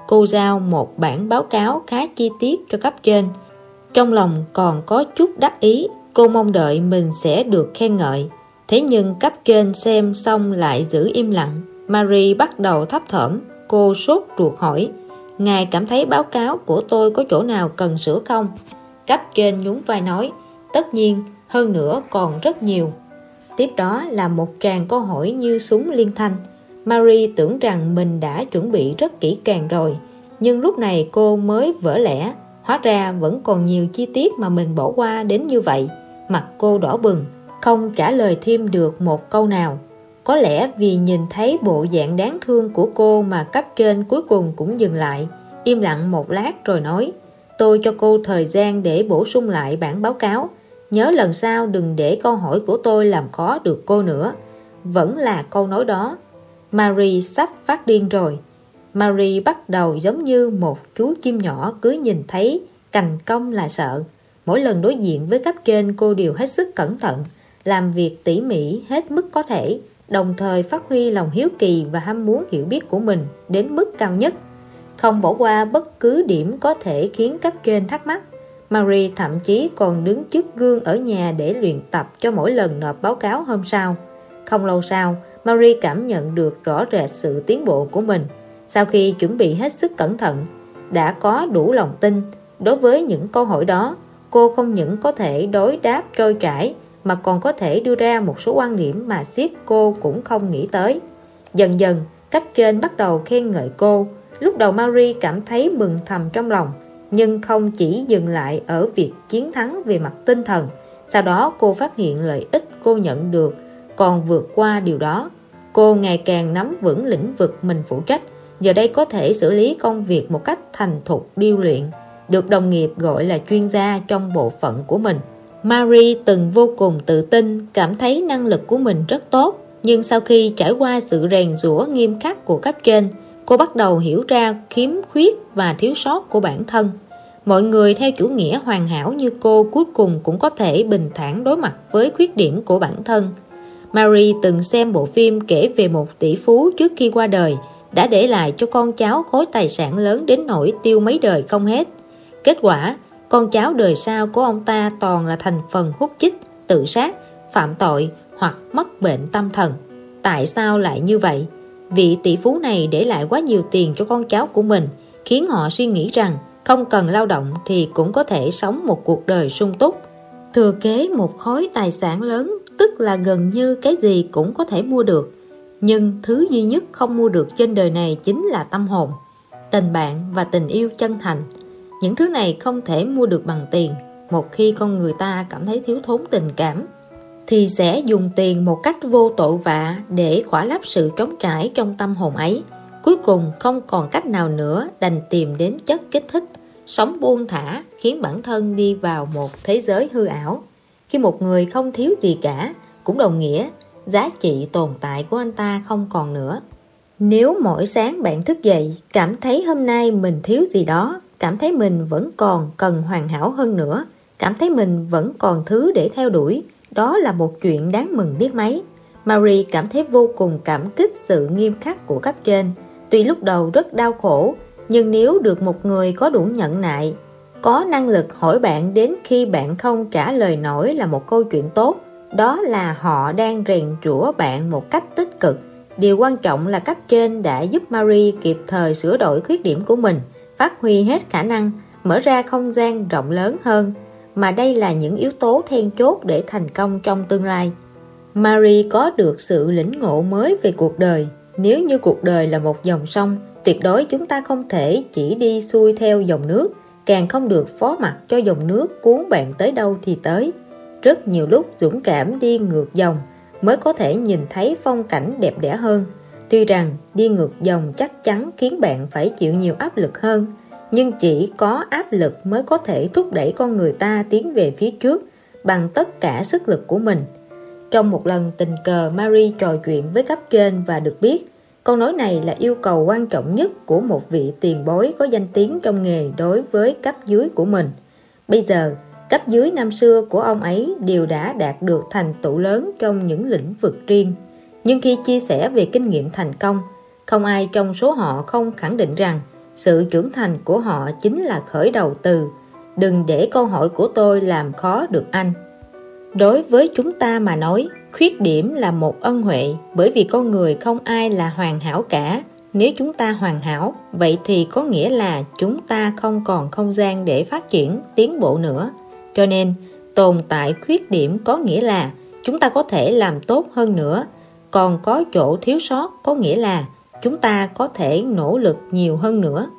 cô giao một bản báo cáo khá chi tiết cho cấp trên. Trong lòng còn có chút đắc ý, cô mong đợi mình sẽ được khen ngợi. Thế nhưng cấp trên xem xong lại giữ im lặng. Marie bắt đầu thấp thỏm. Cô sốt ruột hỏi: "Ngài cảm thấy báo cáo của tôi có chỗ nào cần sửa không?" Cấp trên nhún vai nói: "Tất nhiên, hơn nữa còn rất nhiều." Tiếp đó là một tràng câu hỏi như súng liên thanh. Marie tưởng rằng mình đã chuẩn bị rất kỹ càng rồi, nhưng lúc này cô mới vỡ lẽ. Hóa ra vẫn còn nhiều chi tiết mà mình bỏ qua đến như vậy. Mặt cô đỏ bừng, không trả lời thêm được một câu nào. Có lẽ vì nhìn thấy bộ dạng đáng thương của cô mà cấp trên cuối cùng cũng dừng lại, im lặng một lát rồi nói: "Tôi cho cô thời gian để bổ sung lại bản báo cáo. Nhớ lần sau đừng để câu hỏi của tôi làm khó được cô nữa." Vẫn là câu nói đó. Marie sắp phát điên rồi. Marie bắt đầu giống như một chú chim nhỏ cứ nhìn thấy cành cong là sợ. Mỗi lần đối diện với cấp trên, cô đều hết sức cẩn thận, làm việc tỉ mỉ hết mức có thể, đồng thời phát huy lòng hiếu kỳ và ham muốn hiểu biết của mình đến mức cao nhất, không bỏ qua bất cứ điểm có thể khiến cấp trên thắc mắc. Marie thậm chí còn đứng trước gương ở nhà để luyện tập cho mỗi lần nộp báo cáo hôm sau. Không lâu sau, Marie cảm nhận được rõ rệt sự tiến bộ của mình. Sau khi chuẩn bị hết sức cẩn thận, đã có đủ lòng tin đối với những câu hỏi đó, cô không những có thể đối đáp trôi chảy mà còn có thể đưa ra một số quan điểm mà sếp cô cũng không nghĩ tới. Dần dần, cấp trên bắt đầu khen ngợi cô. Lúc đầu Marie cảm thấy mừng thầm trong lòng, nhưng không chỉ dừng lại ở việc chiến thắng về mặt tinh thần. Sau đó cô phát hiện lợi ích cô nhận được còn vượt qua điều đó. Cô ngày càng nắm vững lĩnh vực mình phụ trách, giờ đây có thể xử lý công việc một cách thành thục điêu luyện, được đồng nghiệp gọi là chuyên gia trong bộ phận của mình. Marie từng vô cùng tự tin, cảm thấy năng lực của mình rất tốt, nhưng sau khi trải qua sự rèn giũa nghiêm khắc của cấp trên, cô bắt đầu hiểu ra khiếm khuyết và thiếu sót của bản thân. Mọi người theo chủ nghĩa hoàn hảo như cô cuối cùng cũng có thể bình thản đối mặt với khuyết điểm của bản thân. Marie từng xem bộ phim kể về một tỷ phú trước khi qua đời, đã để lại cho con cháu khối tài sản lớn đến nỗi tiêu mấy đời không hết. Kết quả, con cháu đời sau của ông ta toàn là thành phần hút chích, tự sát, phạm tội hoặc mắc bệnh tâm thần. Tại sao lại như vậy? Vị tỷ phú này để lại quá nhiều tiền cho con cháu của mình, khiến họ suy nghĩ rằng không cần lao động thì cũng có thể sống một cuộc đời sung túc. Thừa kế một khối tài sản lớn tức là gần như cái gì cũng có thể mua được. Nhưng thứ duy nhất không mua được trên đời này chính là tâm hồn, tình bạn và tình yêu chân thành. Những thứ này không thể mua được bằng tiền. Một khi con người ta cảm thấy thiếu thốn tình cảm, thì sẽ dùng tiền một cách vô tội vạ để khỏa lấp sự trống trải trong tâm hồn ấy. Cuối cùng không còn cách nào nữa, đành tìm đến chất kích thích, sống buông thả, khiến bản thân đi vào một thế giới hư ảo. Khi một người không thiếu gì cả, cũng đồng nghĩa giá trị tồn tại của anh ta không còn nữa. Nếu mỗi sáng bạn thức dậy, cảm thấy hôm nay mình thiếu gì đó, cảm thấy mình vẫn còn cần hoàn hảo hơn nữa, cảm thấy mình vẫn còn thứ để theo đuổi, đó là một chuyện đáng mừng biết mấy. Marie cảm thấy vô cùng cảm kích sự nghiêm khắc của cấp trên. Tuy lúc đầu rất đau khổ, nhưng nếu được một người có đủ nhẫn nại, có năng lực hỏi bạn đến khi bạn không trả lời nổi là một câu chuyện tốt, đó là họ đang rèn giũa bạn một cách tích cực. Điều quan trọng là cấp trên đã giúp Marie kịp thời sửa đổi khuyết điểm của mình, phát huy hết khả năng, mở ra không gian rộng lớn hơn, mà đây là những yếu tố then chốt để thành công trong tương lai. Marie có được sự lĩnh ngộ mới về cuộc đời. Nếu như cuộc đời là một dòng sông, tuyệt đối chúng ta không thể chỉ đi xuôi theo dòng nước, càng không được phó mặc cho dòng nước cuốn bạn tới đâu thì tới. Rất nhiều lúc dũng cảm đi ngược dòng mới có thể nhìn thấy phong cảnh đẹp đẽ hơn. Tuy rằng đi ngược dòng chắc chắn khiến bạn phải chịu nhiều áp lực hơn, nhưng chỉ có áp lực mới có thể thúc đẩy con người ta tiến về phía trước bằng tất cả sức lực của mình. Trong một lần tình cờ, Marie trò chuyện với cấp trên và được biết câu nói này là yêu cầu quan trọng nhất của một vị tiền bối có danh tiếng trong nghề đối với cấp dưới của mình. Bây giờ, cấp dưới năm xưa của ông ấy đều đã đạt được thành tựu lớn trong những lĩnh vực riêng. Nhưng khi chia sẻ về kinh nghiệm thành công, không ai trong số họ không khẳng định rằng Sự trưởng thành của họ chính là khởi đầu từ "Đừng để câu hỏi của tôi làm khó được anh." Đối với chúng ta mà nói, khuyết điểm là một ân huệ, bởi vì con người không ai là hoàn hảo cả. Nếu chúng ta hoàn hảo, vậy thì có nghĩa là chúng ta không còn không gian để phát triển, tiến bộ nữa. Cho nên, tồn tại khuyết điểm có nghĩa là chúng ta có thể làm tốt hơn nữa, còn có chỗ thiếu sót có nghĩa là chúng ta có thể nỗ lực nhiều hơn nữa.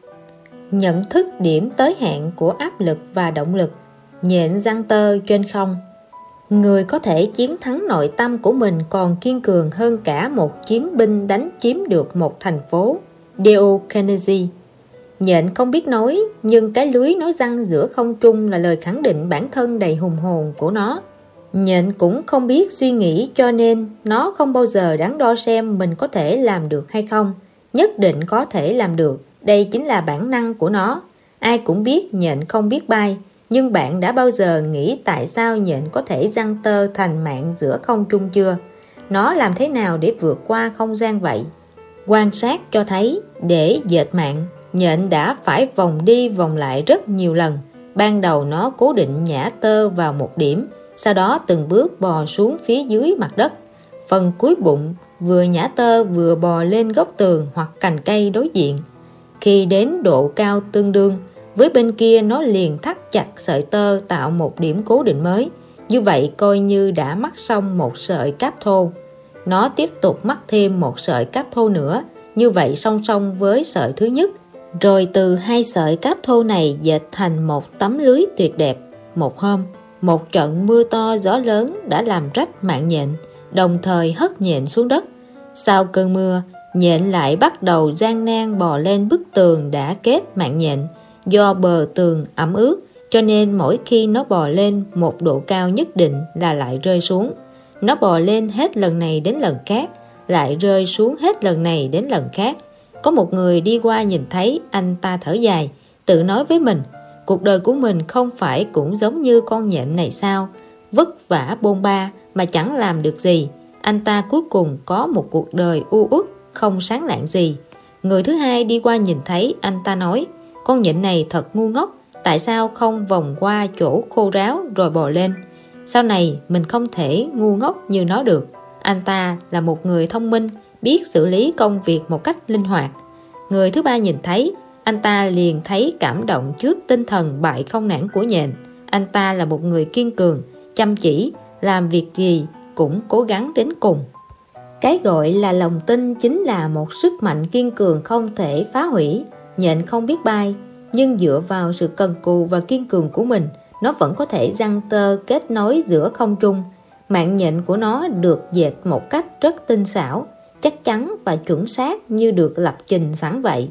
Nhận thức điểm tới hạn của áp lực và động lực. Nhện giăng tơ trên không. Người có thể chiến thắng nội tâm của mình còn kiên cường hơn cả một chiến binh đánh chiếm được một thành phố. Dale Carnegie. Nhện không biết nói, nhưng cái lưới nó giăng giữa không trung là lời khẳng định bản thân đầy hùng hồn của nó. Nhện cũng không biết suy nghĩ, cho nên nó không bao giờ đắn đo xem mình có thể làm được hay không. Nhất định có thể làm được, đây chính là bản năng của nó. Ai cũng biết nhện không biết bay, nhưng bạn đã bao giờ nghĩ tại sao nhện có thể giăng tơ thành mạng giữa không trung chưa? Nó làm thế nào để vượt qua không gian vậy? Quan sát cho thấy, để dệt mạng, nhện đã phải vòng đi vòng lại rất nhiều lần. Ban đầu nó cố định nhả tơ vào một điểm, sau đó từng bước bò xuống phía dưới mặt đất. Phần cuối bụng vừa nhả tơ vừa bò lên góc tường hoặc cành cây đối diện. Khi đến độ cao tương đương với bên kia, nó liền thắt chặt sợi tơ tạo một điểm cố định mới. Như vậy coi như đã mắc xong một sợi cáp thô. Nó tiếp tục mắc thêm một sợi cáp thô nữa, như vậy song song với sợi thứ nhất. Rồi từ hai sợi cáp thô này dệt thành một tấm lưới tuyệt đẹp. Một hôm, một trận mưa to gió lớn đã làm rách mạng nhện, đồng thời hất nhện xuống đất. Sau cơn mưa, nhện lại bắt đầu gian nan bò lên bức tường đã kết mạng nhện. Do bờ tường ẩm ướt, cho nên mỗi khi nó bò lên một độ cao nhất định là lại rơi xuống. Nó bò lên hết lần này đến lần khác, lại rơi xuống hết lần này đến lần khác. Có một người đi qua nhìn thấy, anh ta thở dài, tự nói với mình, cuộc đời của mình không phải cũng giống như con nhện này sao? Vất vả bôn ba mà chẳng làm được gì. Anh ta cuối cùng có một cuộc đời u uất, không sáng lạng gì. Người thứ hai đi qua nhìn thấy, anh ta nói, con nhện này thật ngu ngốc, tại sao không vòng qua chỗ khô ráo rồi bò lên? Sau này mình không thể ngu ngốc như nó được. Anh ta là một người thông minh, biết xử lý công việc một cách linh hoạt. Người thứ ba nhìn thấy, anh ta liền thấy cảm động trước tinh thần bại không nản của nhện. Anh ta là một người kiên cường, chăm chỉ, làm việc gì cũng cố gắng đến cùng. Cái gọi là lòng tin chính là một sức mạnh kiên cường không thể phá hủy. Nhện không biết bay, nhưng dựa vào sự cần cù và kiên cường của mình, nó vẫn có thể giăng tơ kết nối giữa không trung. Mạng nhện của nó được dệt một cách rất tinh xảo, chắc chắn và chuẩn xác như được lập trình sẵn vậy.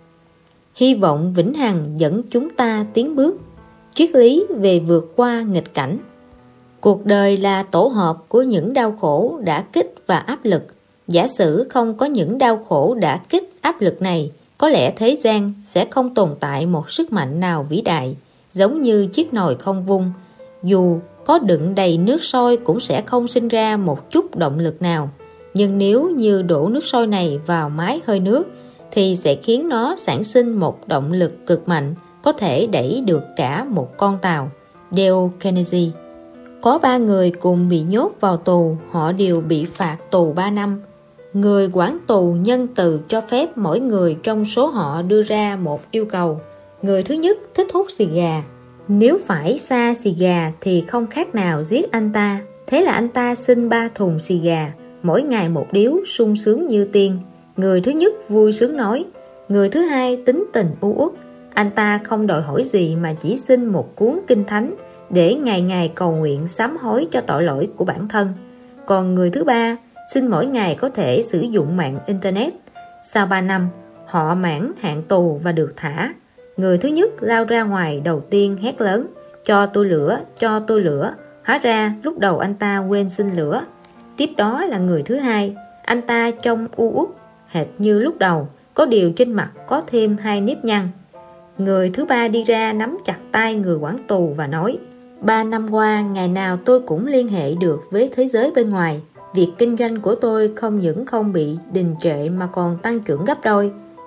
Hy vọng vĩnh hằng dẫn chúng ta tiến bước. Triết lý về vượt qua nghịch cảnh. Cuộc đời là tổ hợp của những đau khổ, đả kích và áp lực. Giả sử không có những đau khổ, đả kích, áp lực này, có lẽ thế gian sẽ không tồn tại một sức mạnh nào vĩ đại, giống như chiếc nồi không vung. Dù có đựng đầy nước sôi cũng sẽ không sinh ra một chút động lực nào. Nhưng nếu như đổ nước sôi này vào máy hơi nước, thì sẽ khiến nó sản sinh một động lực cực mạnh, có thể đẩy được cả một con tàu. Dale Carnegie. Có ba người cùng bị nhốt vào tù, họ đều bị phạt tù ba năm. Người quản tù nhân từ cho phép mỗi người trong số họ đưa ra một yêu cầu. Người thứ nhất thích hút xì gà. Nếu phải xa xì gà thì không khác nào giết anh ta. Thế là anh ta xin ba thùng xì gà, mỗi ngày một điếu, sung sướng như tiên. Người thứ nhất vui sướng nói. Người thứ hai tính tình u uất. Anh ta không đòi hỏi gì mà chỉ xin một cuốn kinh thánh để ngày ngày cầu nguyện sám hối cho tội lỗi của bản thân. Còn người thứ ba xin mỗi ngày có thể sử dụng mạng Internet. Sau ba năm, họ mãn hạn tù và được thả. Người thứ nhất lao ra ngoài đầu tiên hét lớn, cho tôi lửa, cho tôi lửa. Hóa ra lúc đầu anh ta quên xin lửa. Tiếp đó là người thứ hai, anh ta trông u uất hệt như lúc đầu, có điều trên mặt có thêm hai nếp nhăn. Người thứ ba đi ra nắm chặt tay người quản tù và nói, ba năm qua ngày nào tôi cũng liên hệ được với thế giới bên ngoài. Việc kinh doanh của tôi không những không bị đình trệ mà còn tăng trưởng gấp đôi.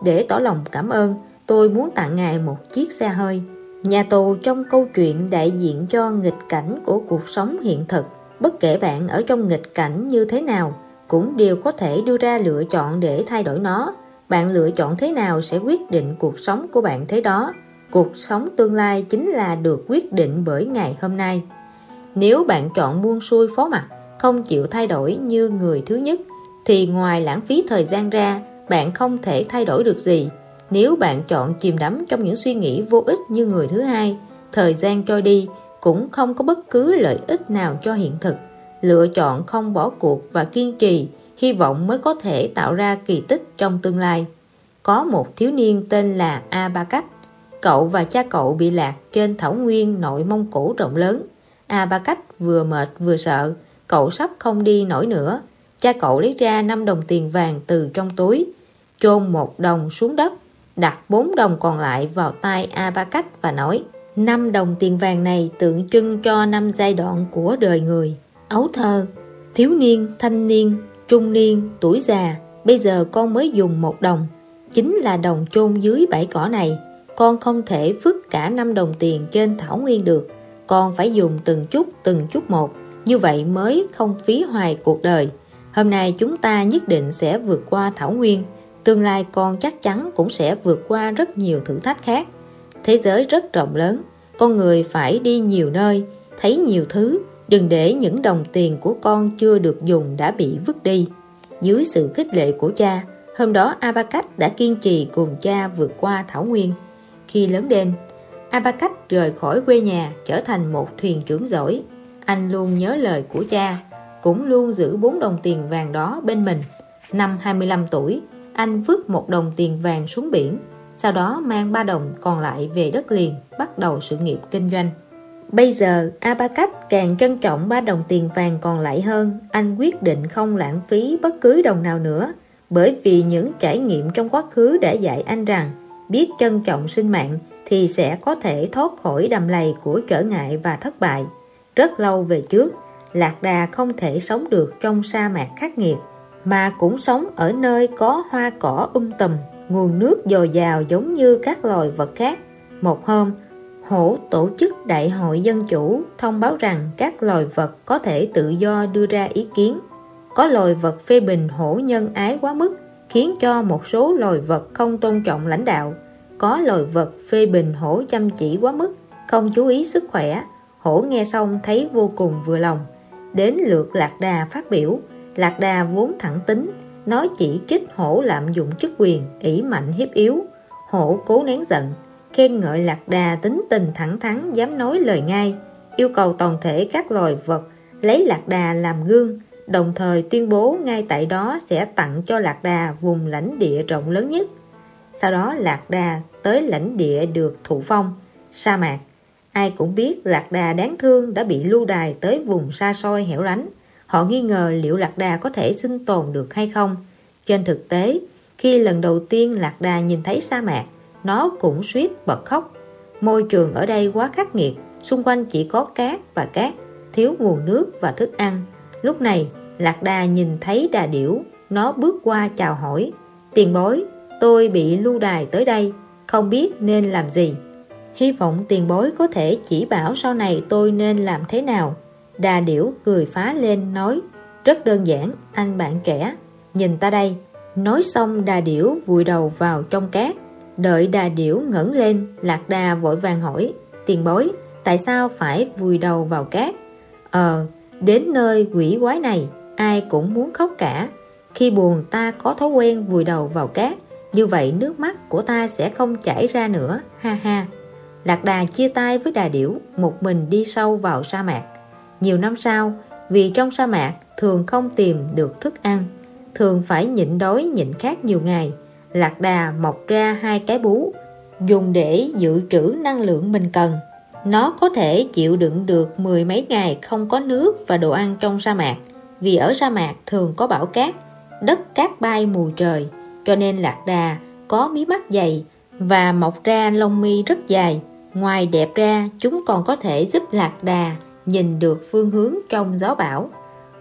Để tỏ lòng cảm ơn, tôi muốn tặng ngài một chiếc xe hơi. Nhà tù trong câu chuyện đại diện cho nghịch cảnh của cuộc sống hiện thực. Bất kể bạn ở trong nghịch cảnh như thế nào, cũng đều có thể đưa ra lựa chọn để thay đổi nó. Bạn lựa chọn thế nào sẽ quyết định cuộc sống của bạn thế đó. Cuộc sống tương lai chính là được quyết định bởi ngày hôm nay. Nếu bạn chọn buông xuôi phó mặc, không chịu thay đổi như người thứ nhất, thì ngoài lãng phí thời gian ra, bạn không thể thay đổi được gì. Nếu bạn chọn chìm đắm trong những suy nghĩ vô ích như người thứ hai, thời gian trôi đi cũng không có bất cứ lợi ích nào cho hiện thực. Lựa chọn không bỏ cuộc và kiên trì, hy vọng mới có thể tạo ra kỳ tích trong tương lai. Có một thiếu niên tên là A Ba Cách. Cậu và cha cậu bị lạc trên thảo nguyên nội Mông Cổ rộng lớn. A Ba Cách vừa mệt vừa sợ, cậu sắp không đi nổi nữa. Cha cậu lấy ra năm đồng tiền vàng từ trong túi, chôn một đồng xuống đất, đặt bốn đồng còn lại vào tay A Ba Cách và nói: năm đồng tiền vàng này tượng trưng cho năm giai đoạn của đời người: ấu thơ, thiếu niên, thanh niên, trung niên, tuổi già. Bây giờ con mới dùng một đồng, chính là đồng chôn dưới bãi cỏ này. Con không thể vứt cả năm đồng tiền trên thảo nguyên được. Con phải dùng từng chút từng chút một, như vậy mới không phí hoài cuộc đời. Hôm nay chúng ta nhất định sẽ vượt qua thảo nguyên. Tương lai con chắc chắn cũng sẽ vượt qua rất nhiều thử thách khác. Thế giới rất rộng lớn, con người phải đi nhiều nơi, thấy nhiều thứ. Đừng để những đồng tiền của con chưa được dùng đã bị vứt đi. Dưới sự khích lệ của cha, hôm đó A Ba Cách đã kiên trì cùng cha vượt qua thảo nguyên. Khi lớn lên, A Ba Cách rời khỏi quê nhà, trở thành một thuyền trưởng giỏi. Anh luôn nhớ lời của cha, cũng luôn giữ bốn đồng tiền vàng đó bên mình. Năm hai mươi lăm tuổi, anh vứt một đồng tiền vàng xuống biển, sau đó mang ba đồng còn lại về đất liền, bắt đầu sự nghiệp kinh doanh. Bây giờ, A Ba Cách càng trân trọng ba đồng tiền vàng còn lại hơn. Anh quyết định không lãng phí bất cứ đồng nào nữa, bởi vì những trải nghiệm trong quá khứ đã dạy anh rằng biết trân trọng sinh mạng thì sẽ có thể thoát khỏi đầm lầy của trở ngại và thất bại. Rất lâu về trước, Lạc Đà không thể sống được trong sa mạc khắc nghiệt, mà cũng sống ở nơi có hoa cỏ um tùm, nguồn nước dồi dào giống như các loài vật khác. Một hôm, hổ tổ chức đại hội dân chủ, thông báo rằng các loài vật có thể tự do đưa ra ý kiến. Có loài vật phê bình hổ nhân ái quá mức, khiến cho một số loài vật không tôn trọng lãnh đạo. Có loài vật phê bình hổ chăm chỉ quá mức, không chú ý sức khỏe. Hổ nghe xong thấy vô cùng vừa lòng. Đến lượt Lạc Đà phát biểu. Lạc Đà vốn thẳng tính, nó chỉ trích hổ lạm dụng chức quyền, ỷ mạnh hiếp yếu. Hổ cố nén giận, khen ngợi Lạc Đà tính tình thẳng thắn, dám nói lời ngay, yêu cầu toàn thể các loài vật lấy Lạc Đà làm gương, đồng thời tuyên bố ngay tại đó sẽ tặng cho Lạc Đà vùng lãnh địa rộng lớn nhất. Sau đó Lạc Đà tới lãnh địa được thụ phong, sa mạc. Ai cũng biết Lạc Đà đáng thương đã bị lưu đày tới vùng xa xôi hẻo lánh. Họ nghi ngờ liệu Lạc Đà có thể sinh tồn được hay không. Trên thực tế, khi lần đầu tiên Lạc Đà nhìn thấy sa mạc, nó cũng suýt bật khóc. Môi trường ở đây quá khắc nghiệt, xung quanh chỉ có cát và cát, thiếu nguồn nước và thức ăn. Lúc này, Lạc Đà nhìn thấy đà điểu, nó bước qua chào hỏi: tiền bối, tôi bị lưu đày tới đây, không biết nên làm gì. Hy vọng tiền bối có thể chỉ bảo sau này tôi nên làm thế nào. Đà điểu cười phá lên nói: rất đơn giản, anh bạn trẻ, nhìn ta đây. Nói xong đà điểu vùi đầu vào trong cát. Đợi đà điểu ngẩng lên, Lạc Đà vội vàng hỏi: tiền bối, tại sao phải vùi đầu vào cát? Ờ, đến nơi quỷ quái này, ai cũng muốn khóc cả. Khi buồn ta có thói quen vùi đầu vào cát, như vậy nước mắt của ta sẽ không chảy ra nữa, ha ha. Lạc Đà chia tay với đà điểu, một mình đi sâu vào sa mạc. Nhiều năm sau, vì trong sa mạc thường không tìm được thức ăn, thường phải nhịn đói nhịn khát nhiều ngày, Lạc Đà mọc ra hai cái bú, dùng để dự trữ năng lượng mình cần. Nó có thể chịu đựng được mười mấy ngày không có nước và đồ ăn trong sa mạc. Vì ở sa mạc thường có bão cát, đất cát bay mù trời, cho nên Lạc Đà có mí mắt dày và mọc ra lông mi rất dài. Ngoài đẹp ra, chúng còn có thể giúp Lạc Đà nhìn được phương hướng trong gió bão.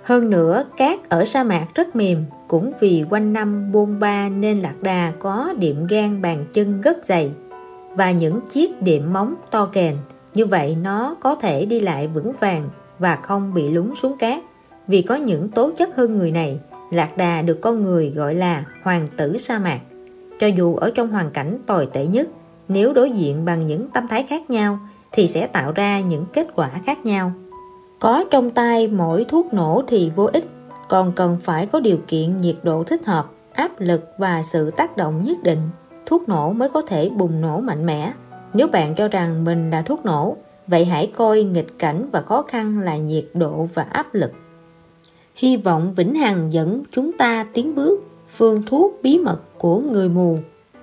Hơn nữa, cát ở sa mạc rất mềm, cũng vì quanh năm bôn ba nên Lạc Đà có đệm gang bàn chân rất dày và những chiếc đệm móng to kềnh. Như vậy nó có thể đi lại vững vàng và không bị lún xuống cát. Vì có những tố chất hơn người này, Lạc Đà được con người gọi là hoàng tử sa mạc. Cho dù ở trong hoàn cảnh tồi tệ nhất, nếu đối diện bằng những tâm thái khác nhau thì sẽ tạo ra những kết quả khác nhau. Có trong tay mỗi thuốc nổ thì vô ích, còn cần phải có điều kiện nhiệt độ thích hợp, áp lực và sự tác động nhất định, thuốc nổ mới có thể bùng nổ mạnh mẽ. Nếu bạn cho rằng mình là thuốc nổ, vậy hãy coi nghịch cảnh và khó khăn là nhiệt độ và áp lực. Hy vọng vĩnh hằng dẫn chúng ta tiến bước. Phương thuốc bí mật của người mù.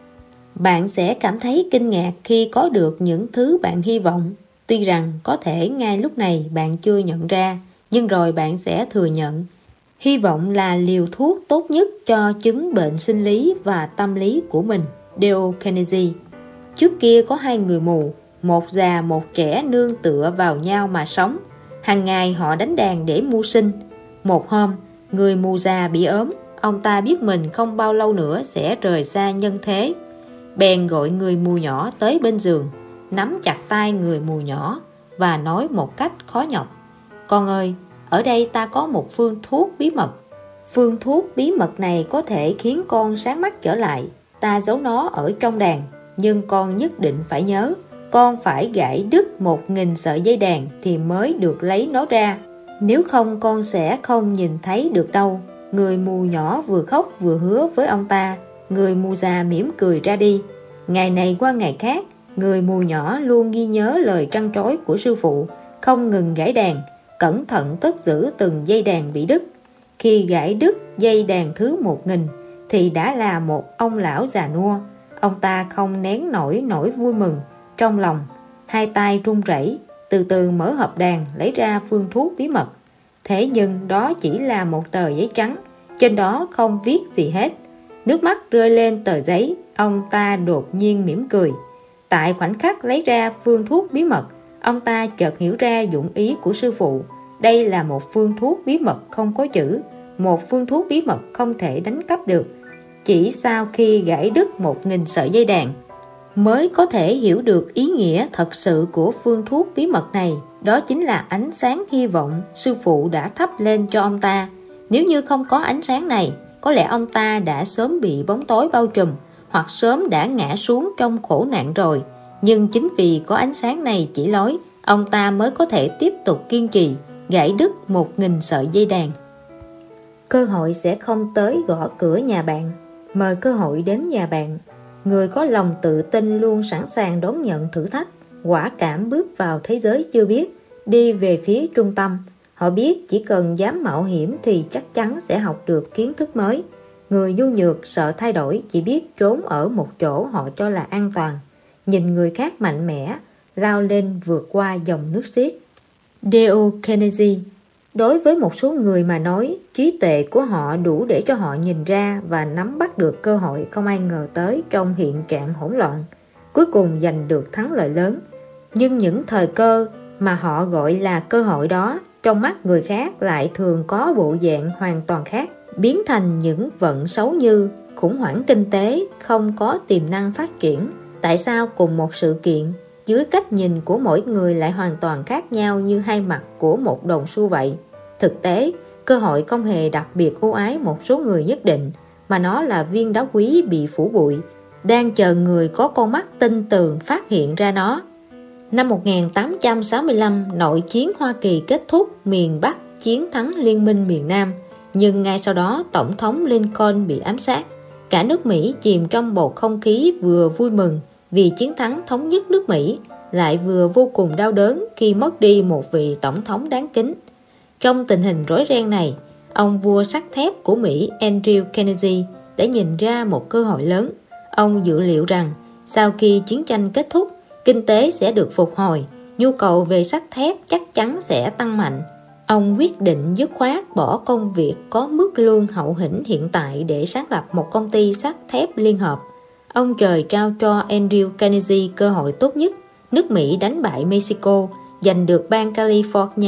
Bạn sẽ cảm thấy kinh ngạc khi có được những thứ bạn hy vọng. Tuy rằng có thể ngay lúc này bạn chưa nhận ra, nhưng rồi bạn sẽ thừa nhận. Hy vọng là liều thuốc tốt nhất cho chứng bệnh sinh lý và tâm lý của mình. Dale Carnegie. Trước kia có hai người mù, một già một trẻ nương tựa vào nhau mà sống. Hàng ngày họ đánh đàn để mưu sinh. Một hôm, người mù già bị ốm. Ông ta biết mình không bao lâu nữa sẽ rời xa nhân thế. Bèn gọi người mù nhỏ tới bên giường, nắm chặt tay người mù nhỏ và nói một cách khó nhọc: "Con ơi, ở đây ta có một phương thuốc bí mật. Phương thuốc bí mật này có thể khiến con sáng mắt trở lại. Ta giấu nó ở trong đàn, nhưng con nhất định phải nhớ, con phải gãy đứt một nghìn sợi dây đàn thì mới được lấy nó ra. Nếu không con sẽ không nhìn thấy được đâu." Người mù nhỏ vừa khóc vừa hứa với ông ta. Người mù già mỉm cười ra đi. Ngày này qua ngày khác, người mù nhỏ luôn ghi nhớ lời trăn trối của sư phụ, không ngừng gãy đàn, cẩn thận cất giữ từng dây đàn bị đứt. Khi gãy đứt dây đàn thứ một nghìn thì đã là một ông lão già nua. Ông ta không nén nổi nỗi vui mừng trong lòng, hai tay run rẩy, từ từ mở hộp đàn lấy ra phương thuốc bí mật. Thế nhưng đó chỉ là một tờ giấy trắng, trên đó không viết gì hết. Nước mắt rơi lên tờ giấy, ông ta đột nhiên mỉm cười. Tại khoảnh khắc lấy ra phương thuốc bí mật, ông ta chợt hiểu ra dụng ý của sư phụ. Đây là một phương thuốc bí mật không có chữ, một phương thuốc bí mật không thể đánh cắp được. Chỉ sau khi gãy đứt một nghìn sợi dây đàn mới có thể hiểu được ý nghĩa thật sự của phương thuốc bí mật này. Đó chính là ánh sáng hy vọng sư phụ đã thắp lên cho ông ta. Nếu như không có ánh sáng này, có lẽ ông ta đã sớm bị bóng tối bao trùm, hoặc sớm đã ngã xuống trong khổ nạn rồi. Nhưng chính vì có ánh sáng này chỉ lối, ông ta mới có thể tiếp tục kiên trì, gãy đứt một nghìn sợi dây đàn. Cơ hội sẽ không tới gõ cửa nhà bạn. Mời cơ hội đến nhà bạn. Người có lòng tự tin luôn sẵn sàng đón nhận thử thách, quả cảm bước vào thế giới chưa biết, đi về phía trung tâm. Họ biết chỉ cần dám mạo hiểm thì chắc chắn sẽ học được kiến thức mới. Người nhu nhược sợ thay đổi, chỉ biết trốn ở một chỗ họ cho là an toàn, nhìn người khác mạnh mẽ lao lên vượt qua dòng nước xiết. Dale Carnegie. Đối với một số người mà nói, trí tuệ của họ đủ để cho họ nhìn ra và nắm bắt được cơ hội không ai ngờ tới trong hiện trạng hỗn loạn, cuối cùng giành được thắng lợi lớn. Nhưng những thời cơ mà họ gọi là cơ hội đó, trong mắt người khác lại thường có bộ dạng hoàn toàn khác, biến thành những vận xấu như khủng hoảng kinh tế, không có tiềm năng phát triển. Tại sao cùng một sự kiện, dưới cách nhìn của mỗi người lại hoàn toàn khác nhau như hai mặt của một đồng xu vậy? Thực tế, cơ hội không hề đặc biệt ưu ái một số người nhất định, mà nó là viên đá quý bị phủ bụi, đang chờ người có con mắt tinh tường phát hiện ra nó. Năm một nghìn tám trăm sáu mươi lăm, nội chiến Hoa Kỳ kết thúc, miền Bắc chiến thắng liên minh miền Nam. Nhưng ngay sau đó, Tổng thống Lincoln bị ám sát. Cả nước Mỹ chìm trong bầu không khí vừa vui mừng vì chiến thắng thống nhất nước Mỹ, lại vừa vô cùng đau đớn khi mất đi một vị tổng thống đáng kính. Trong tình hình rối ren này, ông vua sắt thép của Mỹ Andrew Carnegie đã nhìn ra một cơ hội lớn. Ông dự liệu rằng sau khi chiến tranh kết thúc, kinh tế sẽ được phục hồi, nhu cầu về sắt thép chắc chắn sẽ tăng mạnh. Ông quyết định dứt khoát bỏ công việc có mức lương hậu hĩnh hiện tại để sáng lập một công ty sắt thép liên hợp. Ông trời trao cho Andrew Carnegie cơ hội tốt nhất. Nước Mỹ đánh bại Mexico, giành được bang California,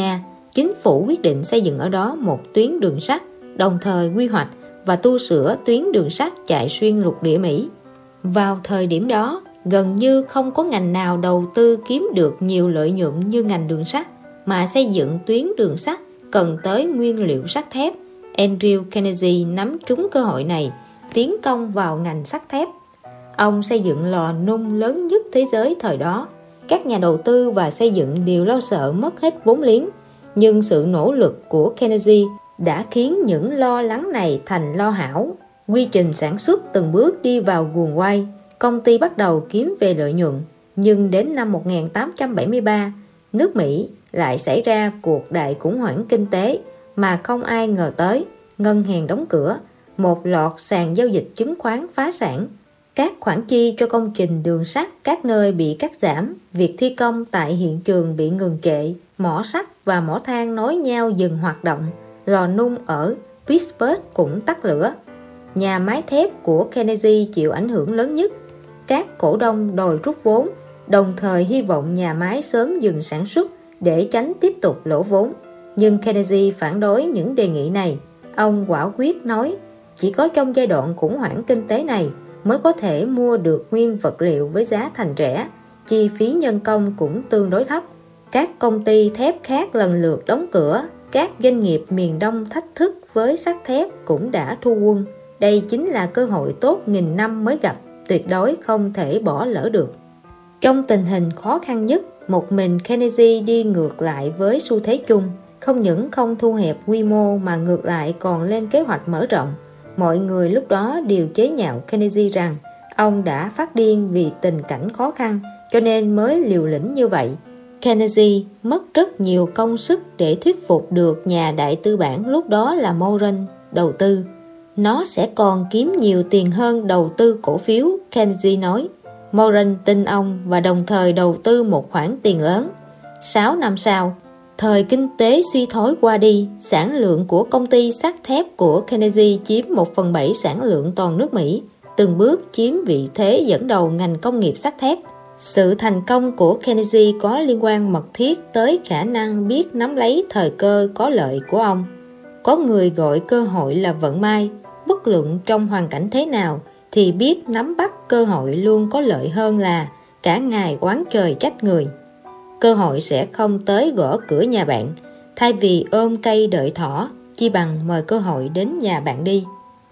chính phủ quyết định xây dựng ở đó một tuyến đường sắt, đồng thời quy hoạch và tu sửa tuyến đường sắt chạy xuyên lục địa Mỹ. Vào thời điểm đó, gần như không có ngành nào đầu tư kiếm được nhiều lợi nhuận như ngành đường sắt, mà xây dựng tuyến đường sắt cần tới nguyên liệu sắt thép. Andrew Carnegie nắm trúng cơ hội này, tiến công vào ngành sắt thép. Ông xây dựng lò nung lớn nhất thế giới thời đó. Các nhà đầu tư và xây dựng đều lo sợ mất hết vốn liếng, nhưng sự nỗ lực của Carnegie đã khiến những lo lắng này thành lo hảo. Quy trình sản xuất từng bước đi vào guồng quay, công ty bắt đầu kiếm về lợi nhuận. Nhưng đến năm một nghìn tám trăm bảy mươi ba, nước Mỹ lại xảy ra cuộc đại khủng hoảng kinh tế mà không ai ngờ tới. Ngân hàng đóng cửa, một loạt sàn giao dịch chứng khoán phá sản, các khoản chi cho công trình đường sắt các nơi bị cắt giảm, việc thi công tại hiện trường bị ngừng trệ, mỏ sắt và mỏ than nối nhau dừng hoạt động, lò nung ở Pittsburgh cũng tắt lửa. Nhà máy thép của Carnegie chịu ảnh hưởng lớn nhất. Các cổ đông đòi rút vốn, đồng thời hy vọng nhà máy sớm dừng sản xuất để tránh tiếp tục lỗ vốn. Nhưng Carnegie phản đối những đề nghị này. Ông quả quyết nói, chỉ có trong giai đoạn khủng hoảng kinh tế này mới có thể mua được nguyên vật liệu với giá thành rẻ, chi phí nhân công cũng tương đối thấp. Các công ty thép khác lần lượt đóng cửa, các doanh nghiệp miền Đông thách thức với sắt thép cũng đã thu quân. Đây chính là cơ hội tốt nghìn năm mới gặp, tuyệt đối không thể bỏ lỡ được. Trong tình hình khó khăn nhất, một mình Carnegie đi ngược lại với xu thế chung, không những không thu hẹp quy mô mà ngược lại còn lên kế hoạch mở rộng. Mọi người lúc đó đều chế nhạo Carnegie rằng ông đã phát điên vì tình cảnh khó khăn cho nên mới liều lĩnh như vậy. Carnegie mất rất nhiều công sức để thuyết phục được nhà đại tư bản lúc đó là Moran đầu tư. Nó sẽ còn kiếm nhiều tiền hơn đầu tư cổ phiếu, Carnegie nói. Moran tin ông và đồng thời đầu tư một khoản tiền lớn. Sáu năm sau, thời kinh tế suy thoái qua đi, sản lượng của công ty sắt thép của Carnegie chiếm một phần bảy sản lượng toàn nước Mỹ, từng bước chiếm vị thế dẫn đầu ngành công nghiệp sắt thép. Sự thành công của Carnegie có liên quan mật thiết tới khả năng biết nắm lấy thời cơ có lợi của ông. Có người gọi cơ hội là vận may, bất luận trong hoàn cảnh thế nào thì biết nắm bắt cơ hội luôn có lợi hơn là cả ngày oán trời trách người. Cơ hội sẽ không tới gõ cửa nhà bạn, thay vì ôm cây đợi thỏ, chi bằng mời cơ hội đến nhà bạn đi.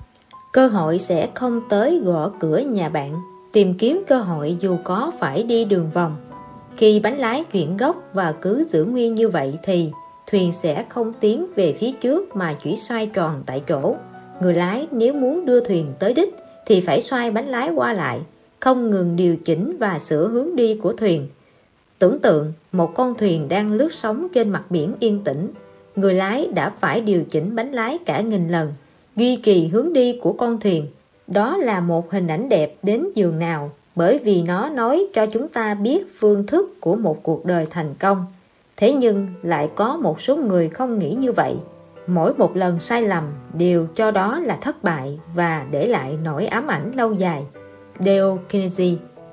Cơ hội sẽ không tới gõ cửa nhà bạn, tìm kiếm cơ hội dù có phải đi đường vòng. Khi bánh lái chuyển góc và cứ giữ nguyên như vậy thì thuyền sẽ không tiến về phía trước mà chỉ xoay tròn tại chỗ. Người lái nếu muốn đưa thuyền tới đích thì phải xoay bánh lái qua lại, không ngừng điều chỉnh và sửa hướng đi của thuyền. Tưởng tượng một con thuyền đang lướt sóng trên mặt biển yên tĩnh, người lái đã phải điều chỉnh bánh lái cả nghìn lần, duy trì hướng đi của con thuyền. Đó là một hình ảnh đẹp đến giường nào, bởi vì nó nói cho chúng ta biết phương thức của một cuộc đời thành công. Thế nhưng lại có một số người không nghĩ như vậy. Mỗi một lần sai lầm đều cho đó là thất bại và để lại nỗi ám ảnh lâu dài. Dale Carnegie.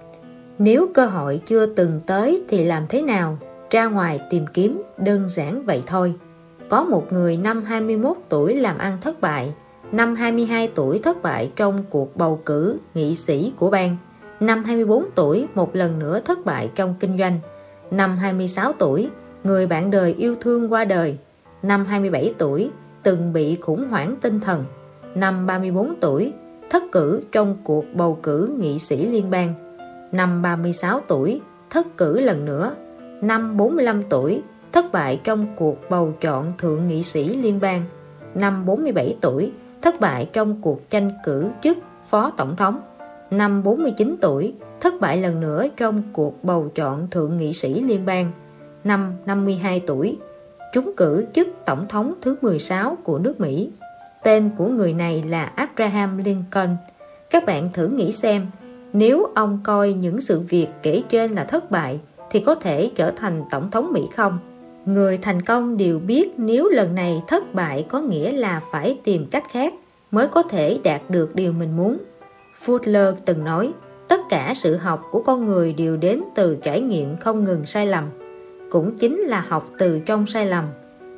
Nếu cơ hội chưa từng tới thì làm thế nào? Ra ngoài tìm kiếm, đơn giản vậy thôi. Có một người năm hai mươi mốt tuổi làm ăn thất bại, năm hai mươi hai tuổi thất bại trong cuộc bầu cử nghị sĩ của bang, năm hai mươi bốn tuổi một lần nữa thất bại trong kinh doanh, năm hai mươi sáu tuổi người bạn đời yêu thương qua đời, năm hai mươi bảy tuổi từng bị khủng hoảng tinh thần, năm ba mươi bốn tuổi thất cử trong cuộc bầu cử nghị sĩ liên bang, năm ba mươi sáu tuổi thất cử lần nữa, năm bốn mươi lăm tuổi thất bại trong cuộc bầu chọn thượng nghị sĩ liên bang, năm bốn mươi bảy tuổi thất bại trong cuộc tranh cử chức phó tổng thống, năm bốn mươi chín tuổi thất bại lần nữa trong cuộc bầu chọn thượng nghị sĩ liên bang, năm năm mươi hai tuổi trúng cử chức tổng thống thứ mười sáu của nước Mỹ. Tên của người này là Abraham Lincoln. Các bạn thử nghĩ xem, nếu ông coi những sự việc kể trên là thất bại thì có thể trở thành tổng thống Mỹ không? Người thành công đều biết nếu lần này thất bại có nghĩa là phải tìm cách khác mới có thể đạt được điều mình muốn. Fuller từng nói, tất cả sự học của con người đều đến từ trải nghiệm không ngừng sai lầm. Cũng chính là học từ trong sai lầm.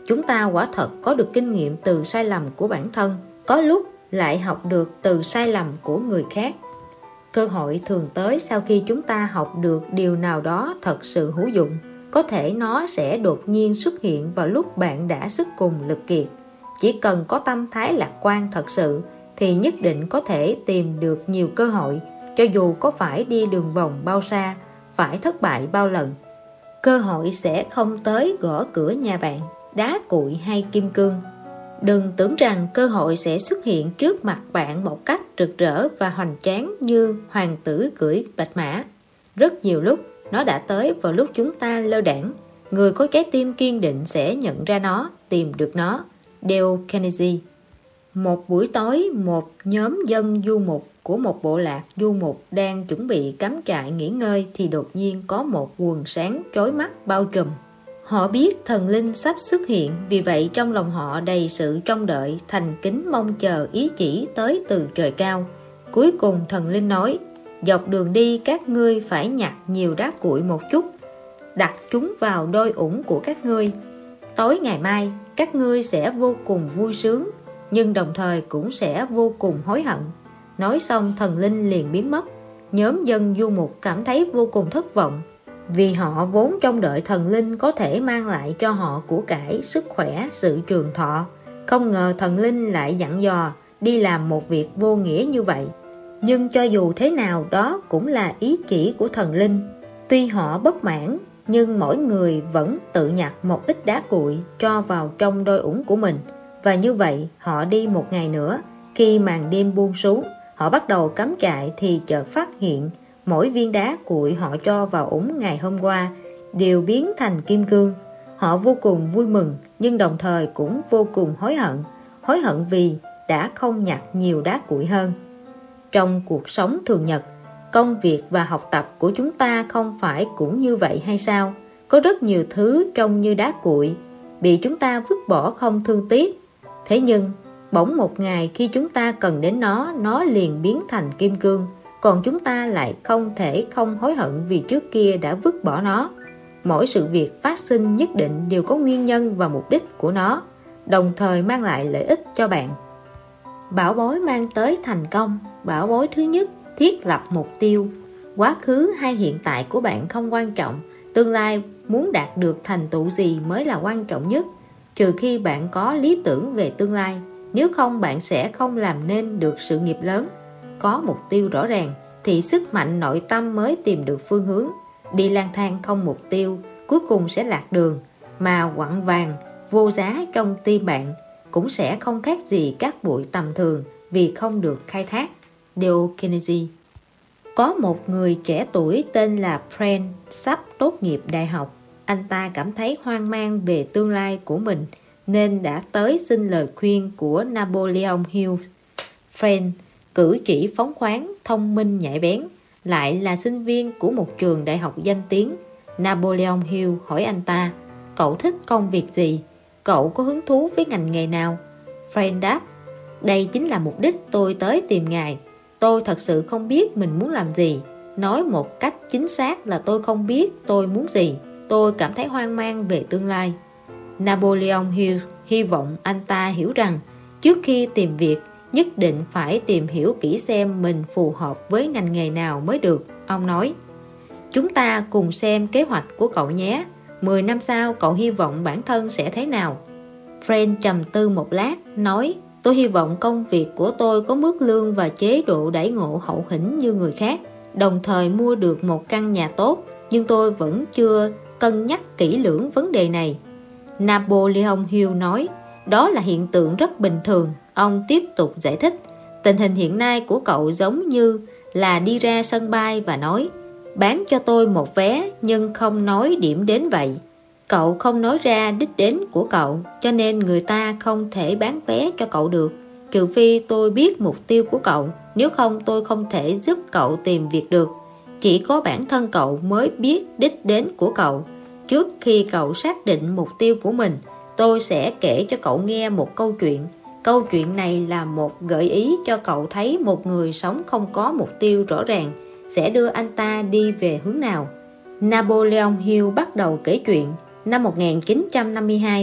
Chúng ta quả thật có được kinh nghiệm từ sai lầm của bản thân, có lúc lại học được từ sai lầm của người khác. Cơ hội thường tới sau khi chúng ta học được điều nào đó thật sự hữu dụng. Có thể nó sẽ đột nhiên xuất hiện vào lúc bạn đã sức cùng lực kiệt. Chỉ cần có tâm thái lạc quan thật sự thì nhất định có thể tìm được nhiều cơ hội, cho dù có phải đi đường vòng bao xa, phải thất bại bao lần. Cơ hội sẽ không tới gõ cửa nhà bạn, đá cuội hay kim cương. Đừng tưởng rằng cơ hội sẽ xuất hiện trước mặt bạn một cách rực rỡ và hoành tráng như hoàng tử cưỡi bạch mã. Rất nhiều lúc nó đã tới vào lúc chúng ta lơ đãng. Người có trái tim kiên định sẽ nhận ra nó, tìm được nó. Dale Carnegie. Một buổi tối, một nhóm dân du mục của một bộ lạc du mục đang chuẩn bị cắm trại nghỉ ngơi thì đột nhiên có một quần sáng chói mắt bao trùm. Họ biết thần linh sắp xuất hiện, vì vậy trong lòng họ đầy sự trông đợi, thành kính mong chờ ý chỉ tới từ trời cao. Cuối cùng thần linh nói: dọc đường đi các ngươi phải nhặt nhiều đá cuội một chút, đặt chúng vào đôi ủng của các ngươi. Tối ngày mai các ngươi sẽ vô cùng vui sướng, nhưng đồng thời cũng sẽ vô cùng hối hận. Nói xong thần linh liền biến mất. Nhóm dân du mục cảm thấy vô cùng thất vọng, vì họ vốn trông đợi thần linh có thể mang lại cho họ của cải, sức khỏe, sự trường thọ. Không ngờ thần linh lại dặn dò đi làm một việc vô nghĩa như vậy. Nhưng cho dù thế nào đó cũng là ý chỉ của thần linh. Tuy họ bất mãn, nhưng mỗi người vẫn tự nhặt một ít đá cuội cho vào trong đôi ủng của mình. Và như vậy họ đi một ngày nữa. Khi màn đêm buông xuống, họ bắt đầu cắm trại thì chợt phát hiện mỗi viên đá cuội họ cho vào ủng ngày hôm qua đều biến thành kim cương. Họ vô cùng vui mừng, nhưng đồng thời cũng vô cùng hối hận. Hối hận vì đã không nhặt nhiều đá cuội hơn. Trong cuộc sống thường nhật, công việc và học tập của chúng ta không phải cũng như vậy hay sao? Có rất nhiều thứ trông như đá cuội bị chúng ta vứt bỏ không thương tiếc. Thế nhưng bỗng một ngày khi chúng ta cần đến nó, nó liền biến thành kim cương. Còn chúng ta lại không thể không hối hận vì trước kia đã vứt bỏ nó. Mỗi sự việc phát sinh nhất định đều có nguyên nhân và mục đích của nó, đồng thời mang lại lợi ích cho bạn. Bảo bối mang tới thành công. Bảo bối thứ nhất, thiết lập mục tiêu. Quá khứ hay hiện tại của bạn không quan trọng. Tương lai muốn đạt được thành tựu gì mới là quan trọng nhất. Trừ khi bạn có lý tưởng về tương lai, nếu không bạn sẽ không làm nên được sự nghiệp lớn. Có mục tiêu rõ ràng thì sức mạnh nội tâm mới tìm được phương hướng. Đi lang thang không mục tiêu cuối cùng sẽ lạc đường, mà quặng vàng vô giá trong tim bạn cũng sẽ không khác gì các bụi tầm thường vì không được khai thác. Dale Carnegie. Có một người trẻ tuổi tên là Brent sắp tốt nghiệp đại học. Anh ta cảm thấy hoang mang về tương lai của mình nên đã tới xin lời khuyên của Napoleon Hill. Brent cử chỉ phóng khoáng, thông minh nhạy bén, lại là sinh viên của một trường đại học danh tiếng. Napoleon Hill hỏi anh ta: cậu thích công việc gì? Cậu có hứng thú với ngành nghề nào? Brent đáp: đây chính là mục đích tôi tới tìm ngài. Tôi thật sự không biết mình muốn làm gì. Nói một cách chính xác là tôi không biết tôi muốn gì. Tôi cảm thấy hoang mang về tương lai. Napoleon Hill hy vọng anh ta hiểu rằng trước khi tìm việc, nhất định phải tìm hiểu kỹ xem mình phù hợp với ngành nghề nào mới được. Ông nói: chúng ta cùng xem kế hoạch của cậu nhé. Mười năm sau cậu hy vọng bản thân sẽ thế nào? Brent trầm tư một lát, nói: tôi hy vọng công việc của tôi có mức lương và chế độ đãi ngộ hậu hĩnh như người khác, đồng thời mua được một căn nhà tốt. Nhưng tôi vẫn chưa cân nhắc kỹ lưỡng vấn đề này. Napoleon Hill nói: đó là hiện tượng rất bình thường. Ông tiếp tục giải thích: tình hình hiện nay của cậu giống như là đi ra sân bay và nói: bán cho tôi một vé, nhưng không nói điểm đến vậy. Cậu không nói ra đích đến của cậu, cho nên người ta không thể bán vé cho cậu được. Trừ phi tôi biết mục tiêu của cậu, nếu không tôi không thể giúp cậu tìm việc được. Chỉ có bản thân cậu mới biết đích đến của cậu. Trước khi cậu xác định mục tiêu của mình, tôi sẽ kể cho cậu nghe một câu chuyện. Câu chuyện này là một gợi ý cho cậu thấy một người sống không có mục tiêu rõ ràng sẽ đưa anh ta đi về hướng nào. Napoleon Hill bắt đầu kể chuyện. Năm một nghìn chín trăm năm mươi hai,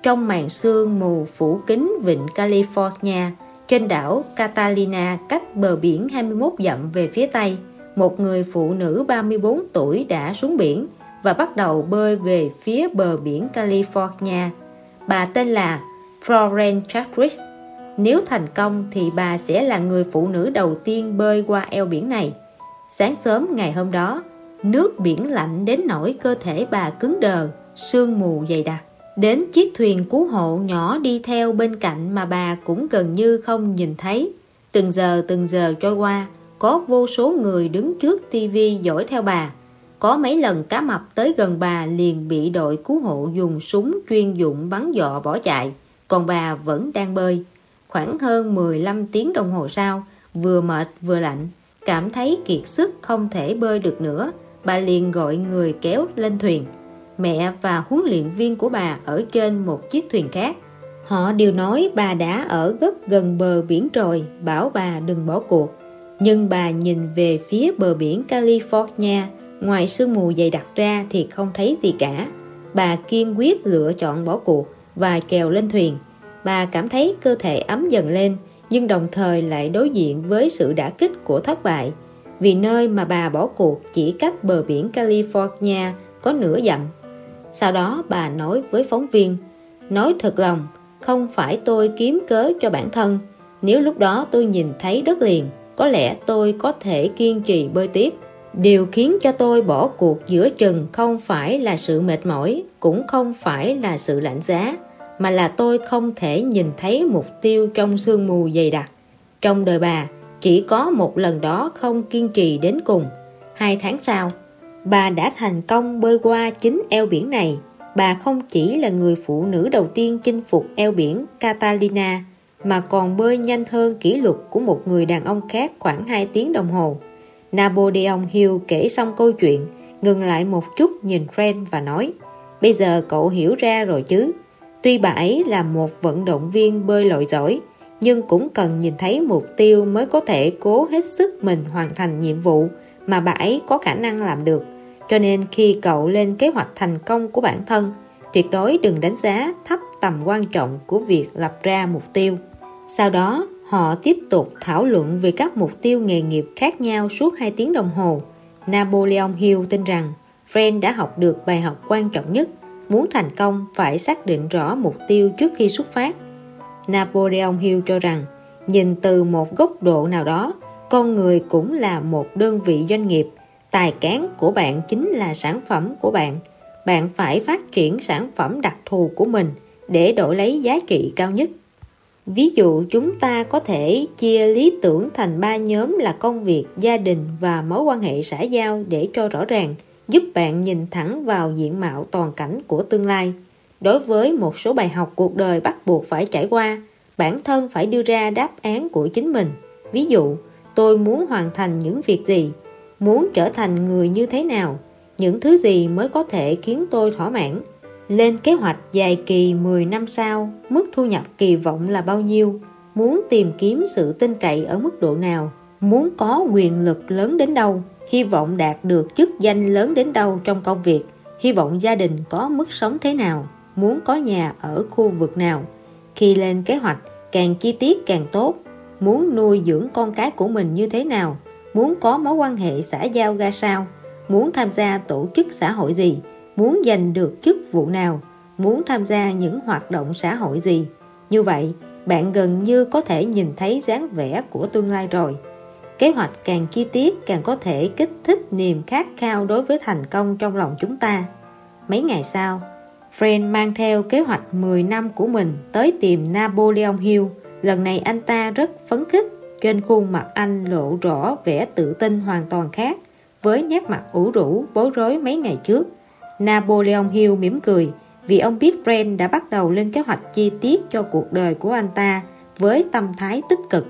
Trong màn sương mù phủ kín vịnh California, trên đảo Catalina cách bờ biển hai mươi mốt dặm về phía tây, một người phụ nữ ba mươi bốn tuổi đã xuống biển và bắt đầu bơi về phía bờ biển California. Bà tên là Florence Chadwick. Nếu thành công thì bà sẽ là người phụ nữ đầu tiên bơi qua eo biển này. Sáng sớm ngày hôm đó, nước biển lạnh đến nỗi cơ thể bà cứng đờ, sương mù dày đặc. Đến chiếc thuyền cứu hộ nhỏ đi theo bên cạnh mà bà cũng gần như không nhìn thấy. Từng giờ từng giờ trôi qua, có vô số người đứng trước tivi dõi theo bà. Có mấy lần cá mập tới gần bà liền bị đội cứu hộ dùng súng chuyên dụng bắn dọa bỏ chạy, còn bà vẫn đang bơi. Khoảng hơn mười lăm tiếng đồng hồ sau, vừa mệt vừa lạnh, cảm thấy kiệt sức không thể bơi được nữa, bà liền gọi người kéo lên thuyền. Mẹ và huấn luyện viên của bà ở trên một chiếc thuyền khác. Họ đều nói bà đã ở rất gần bờ biển rồi, bảo bà đừng bỏ cuộc. Nhưng bà nhìn về phía bờ biển California, ngoài sương mù dày đặc ra thì không thấy gì cả. Bà kiên quyết lựa chọn bỏ cuộc và trèo lên thuyền. Bà cảm thấy cơ thể ấm dần lên, nhưng đồng thời lại đối diện với sự đả kích của thất bại. Vì nơi mà bà bỏ cuộc chỉ cách bờ biển California có nửa dặm. Sau đó bà nói với phóng viên, nói thật lòng, không phải tôi kiếm cớ cho bản thân. Nếu lúc đó tôi nhìn thấy đất liền, có lẽ tôi có thể kiên trì bơi tiếp. Điều khiến cho tôi bỏ cuộc giữa chừng không phải là sự mệt mỏi, cũng không phải là sự lạnh giá, mà là tôi không thể nhìn thấy mục tiêu trong sương mù dày đặc. Trong đời bà, chỉ có một lần đó không kiên trì đến cùng. Hai tháng sau, bà đã thành công bơi qua chính eo biển này. Bà không chỉ là người phụ nữ đầu tiên chinh phục eo biển Catalina, mà còn bơi nhanh hơn kỷ lục của một người đàn ông khác khoảng hai tiếng đồng hồ. Napoleon Hill kể xong câu chuyện, ngừng lại một chút nhìn Fred và nói, bây giờ cậu hiểu ra rồi chứ. Tuy bà ấy là một vận động viên bơi lội giỏi, nhưng cũng cần nhìn thấy mục tiêu mới có thể cố hết sức mình hoàn thành nhiệm vụ mà bà ấy có khả năng làm được. Cho nên khi cậu lên kế hoạch thành công của bản thân, tuyệt đối đừng đánh giá thấp tầm quan trọng của việc lập ra mục tiêu. Sau đó, họ tiếp tục thảo luận về các mục tiêu nghề nghiệp khác nhau suốt hai tiếng đồng hồ. Napoleon Hill tin rằng Fred đã học được bài học quan trọng nhất. Muốn thành công phải xác định rõ mục tiêu trước khi xuất phát. Napoleon Hill cho rằng, nhìn từ một góc độ nào đó, con người cũng là một đơn vị doanh nghiệp. Tài cán của bạn chính là sản phẩm của bạn. Bạn phải phát triển sản phẩm đặc thù của mình để đổi lấy giá trị cao nhất. Ví dụ, chúng ta có thể chia lý tưởng thành ba nhóm là công việc, gia đình và mối quan hệ xã giao để cho rõ ràng, giúp bạn nhìn thẳng vào diện mạo toàn cảnh của tương lai. Đối với một số bài học cuộc đời bắt buộc phải trải qua, bản thân phải đưa ra đáp án của chính mình. Ví dụ, tôi muốn hoàn thành những việc gì, muốn trở thành người như thế nào, những thứ gì mới có thể khiến tôi thỏa mãn. Lên kế hoạch dài kỳ mười năm sau, mức thu nhập kỳ vọng là bao nhiêu, muốn tìm kiếm sự tin cậy ở mức độ nào, muốn có quyền lực lớn đến đâu, hy vọng đạt được chức danh lớn đến đâu trong công việc, hy vọng gia đình có mức sống thế nào, muốn có nhà ở khu vực nào. Khi lên kế hoạch, càng chi tiết càng tốt, muốn nuôi dưỡng con cái của mình như thế nào, muốn có mối quan hệ xã giao ra sao, muốn tham gia tổ chức xã hội gì, muốn giành được chức vụ nào, muốn tham gia những hoạt động xã hội gì. Như vậy, bạn gần như có thể nhìn thấy dáng vẻ của tương lai rồi. Kế hoạch càng chi tiết càng có thể kích thích niềm khát khao đối với thành công trong lòng chúng ta. Mấy ngày sau, Fred mang theo kế hoạch mười năm của mình tới tìm Napoleon Hill. Lần này anh ta rất phấn khích. Trên khuôn mặt anh lộ rõ vẻ tự tin hoàn toàn khác với nét mặt ủ rũ bối rối mấy ngày trước. Napoleon Hill mỉm cười vì ông biết Fred đã bắt đầu lên kế hoạch chi tiết cho cuộc đời của anh ta với tâm thái tích cực.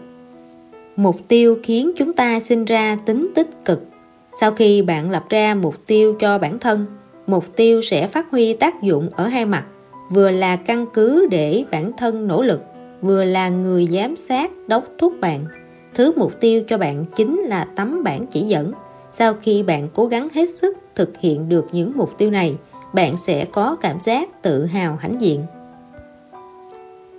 Mục tiêu khiến chúng ta sinh ra tính tích cực. Sau khi bạn lập ra mục tiêu cho bản thân, mục tiêu sẽ phát huy tác dụng ở hai mặt, vừa là căn cứ để bản thân nỗ lực, vừa là người giám sát đốc thúc bạn. Thứ mục tiêu cho bạn chính là tấm bản chỉ dẫn. Sau khi bạn cố gắng hết sức thực hiện được những mục tiêu này, bạn sẽ có cảm giác tự hào hãnh diện.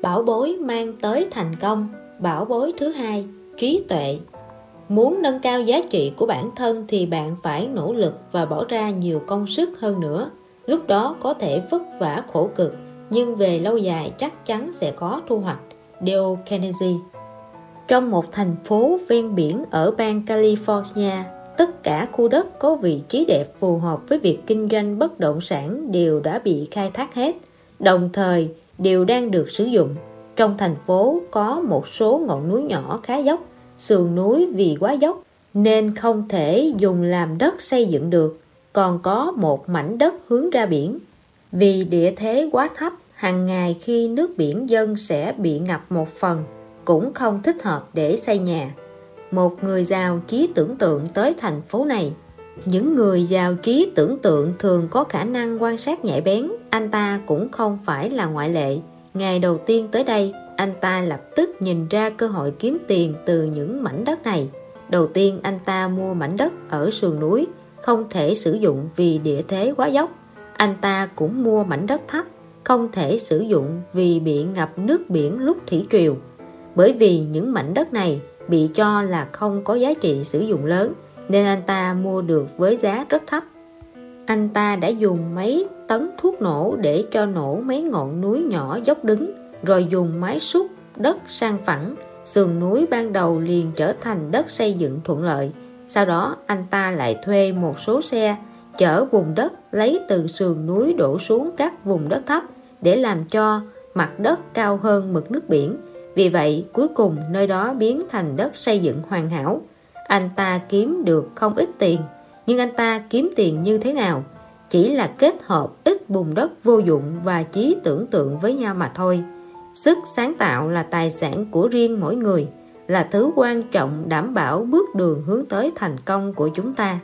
Bảo bối mang tới thành công. Bảo bối thứ hai, trí tuệ. Muốn nâng cao giá trị của bản thân thì bạn phải nỗ lực và bỏ ra nhiều công sức hơn nữa. Lúc đó có thể vất vả khổ cực, nhưng về lâu dài chắc chắn sẽ có thu hoạch. Dale Carnegie. Trong một thành phố ven biển ở bang California, tất cả khu đất có vị trí đẹp phù hợp với việc kinh doanh bất động sản đều đã bị khai thác hết, đồng thời đều đang được sử dụng. Trong thành phố có một số ngọn núi nhỏ khá dốc, sườn núi vì quá dốc nên không thể dùng làm đất xây dựng được. Còn có một mảnh đất hướng ra biển. Vì địa thế quá thấp, hàng ngày khi nước biển dâng sẽ bị ngập một phần, cũng không thích hợp để xây nhà. Một người giàu trí tưởng tượng tới thành phố này. Những người giàu trí tưởng tượng thường có khả năng quan sát nhạy bén, anh ta cũng không phải là ngoại lệ. Ngày đầu tiên tới đây, anh ta lập tức nhìn ra cơ hội kiếm tiền từ những mảnh đất này. Đầu tiên anh ta mua mảnh đất ở sườn núi, không thể sử dụng vì địa thế quá dốc. Anh ta cũng mua mảnh đất thấp, không thể sử dụng vì bị ngập nước biển lúc thủy triều. Bởi vì những mảnh đất này bị cho là không có giá trị sử dụng lớn, nên anh ta mua được với giá rất thấp. Anh ta đã dùng mấy tấn thuốc nổ để cho nổ mấy ngọn núi nhỏ dốc đứng, rồi dùng máy xúc đất sang phẳng. Sườn núi ban đầu liền trở thành đất xây dựng thuận lợi. Sau đó anh ta lại thuê một số xe chở vùng đất lấy từ sườn núi đổ xuống các vùng đất thấp để làm cho mặt đất cao hơn mực nước biển. Vì vậy cuối cùng nơi đó biến thành đất xây dựng hoàn hảo. Anh ta kiếm được không ít tiền, nhưng anh ta kiếm tiền như thế nào? Chỉ là kết hợp ít bùn đất vô dụng và trí tưởng tượng với nhau mà thôi. Sức sáng tạo là tài sản của riêng mỗi người, là thứ quan trọng đảm bảo bước đường hướng tới thành công của chúng ta.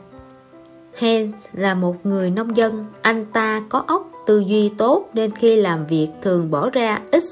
Hans là một người nông dân. Anh ta có óc tư duy tốt nên khi làm việc thường bỏ ra ít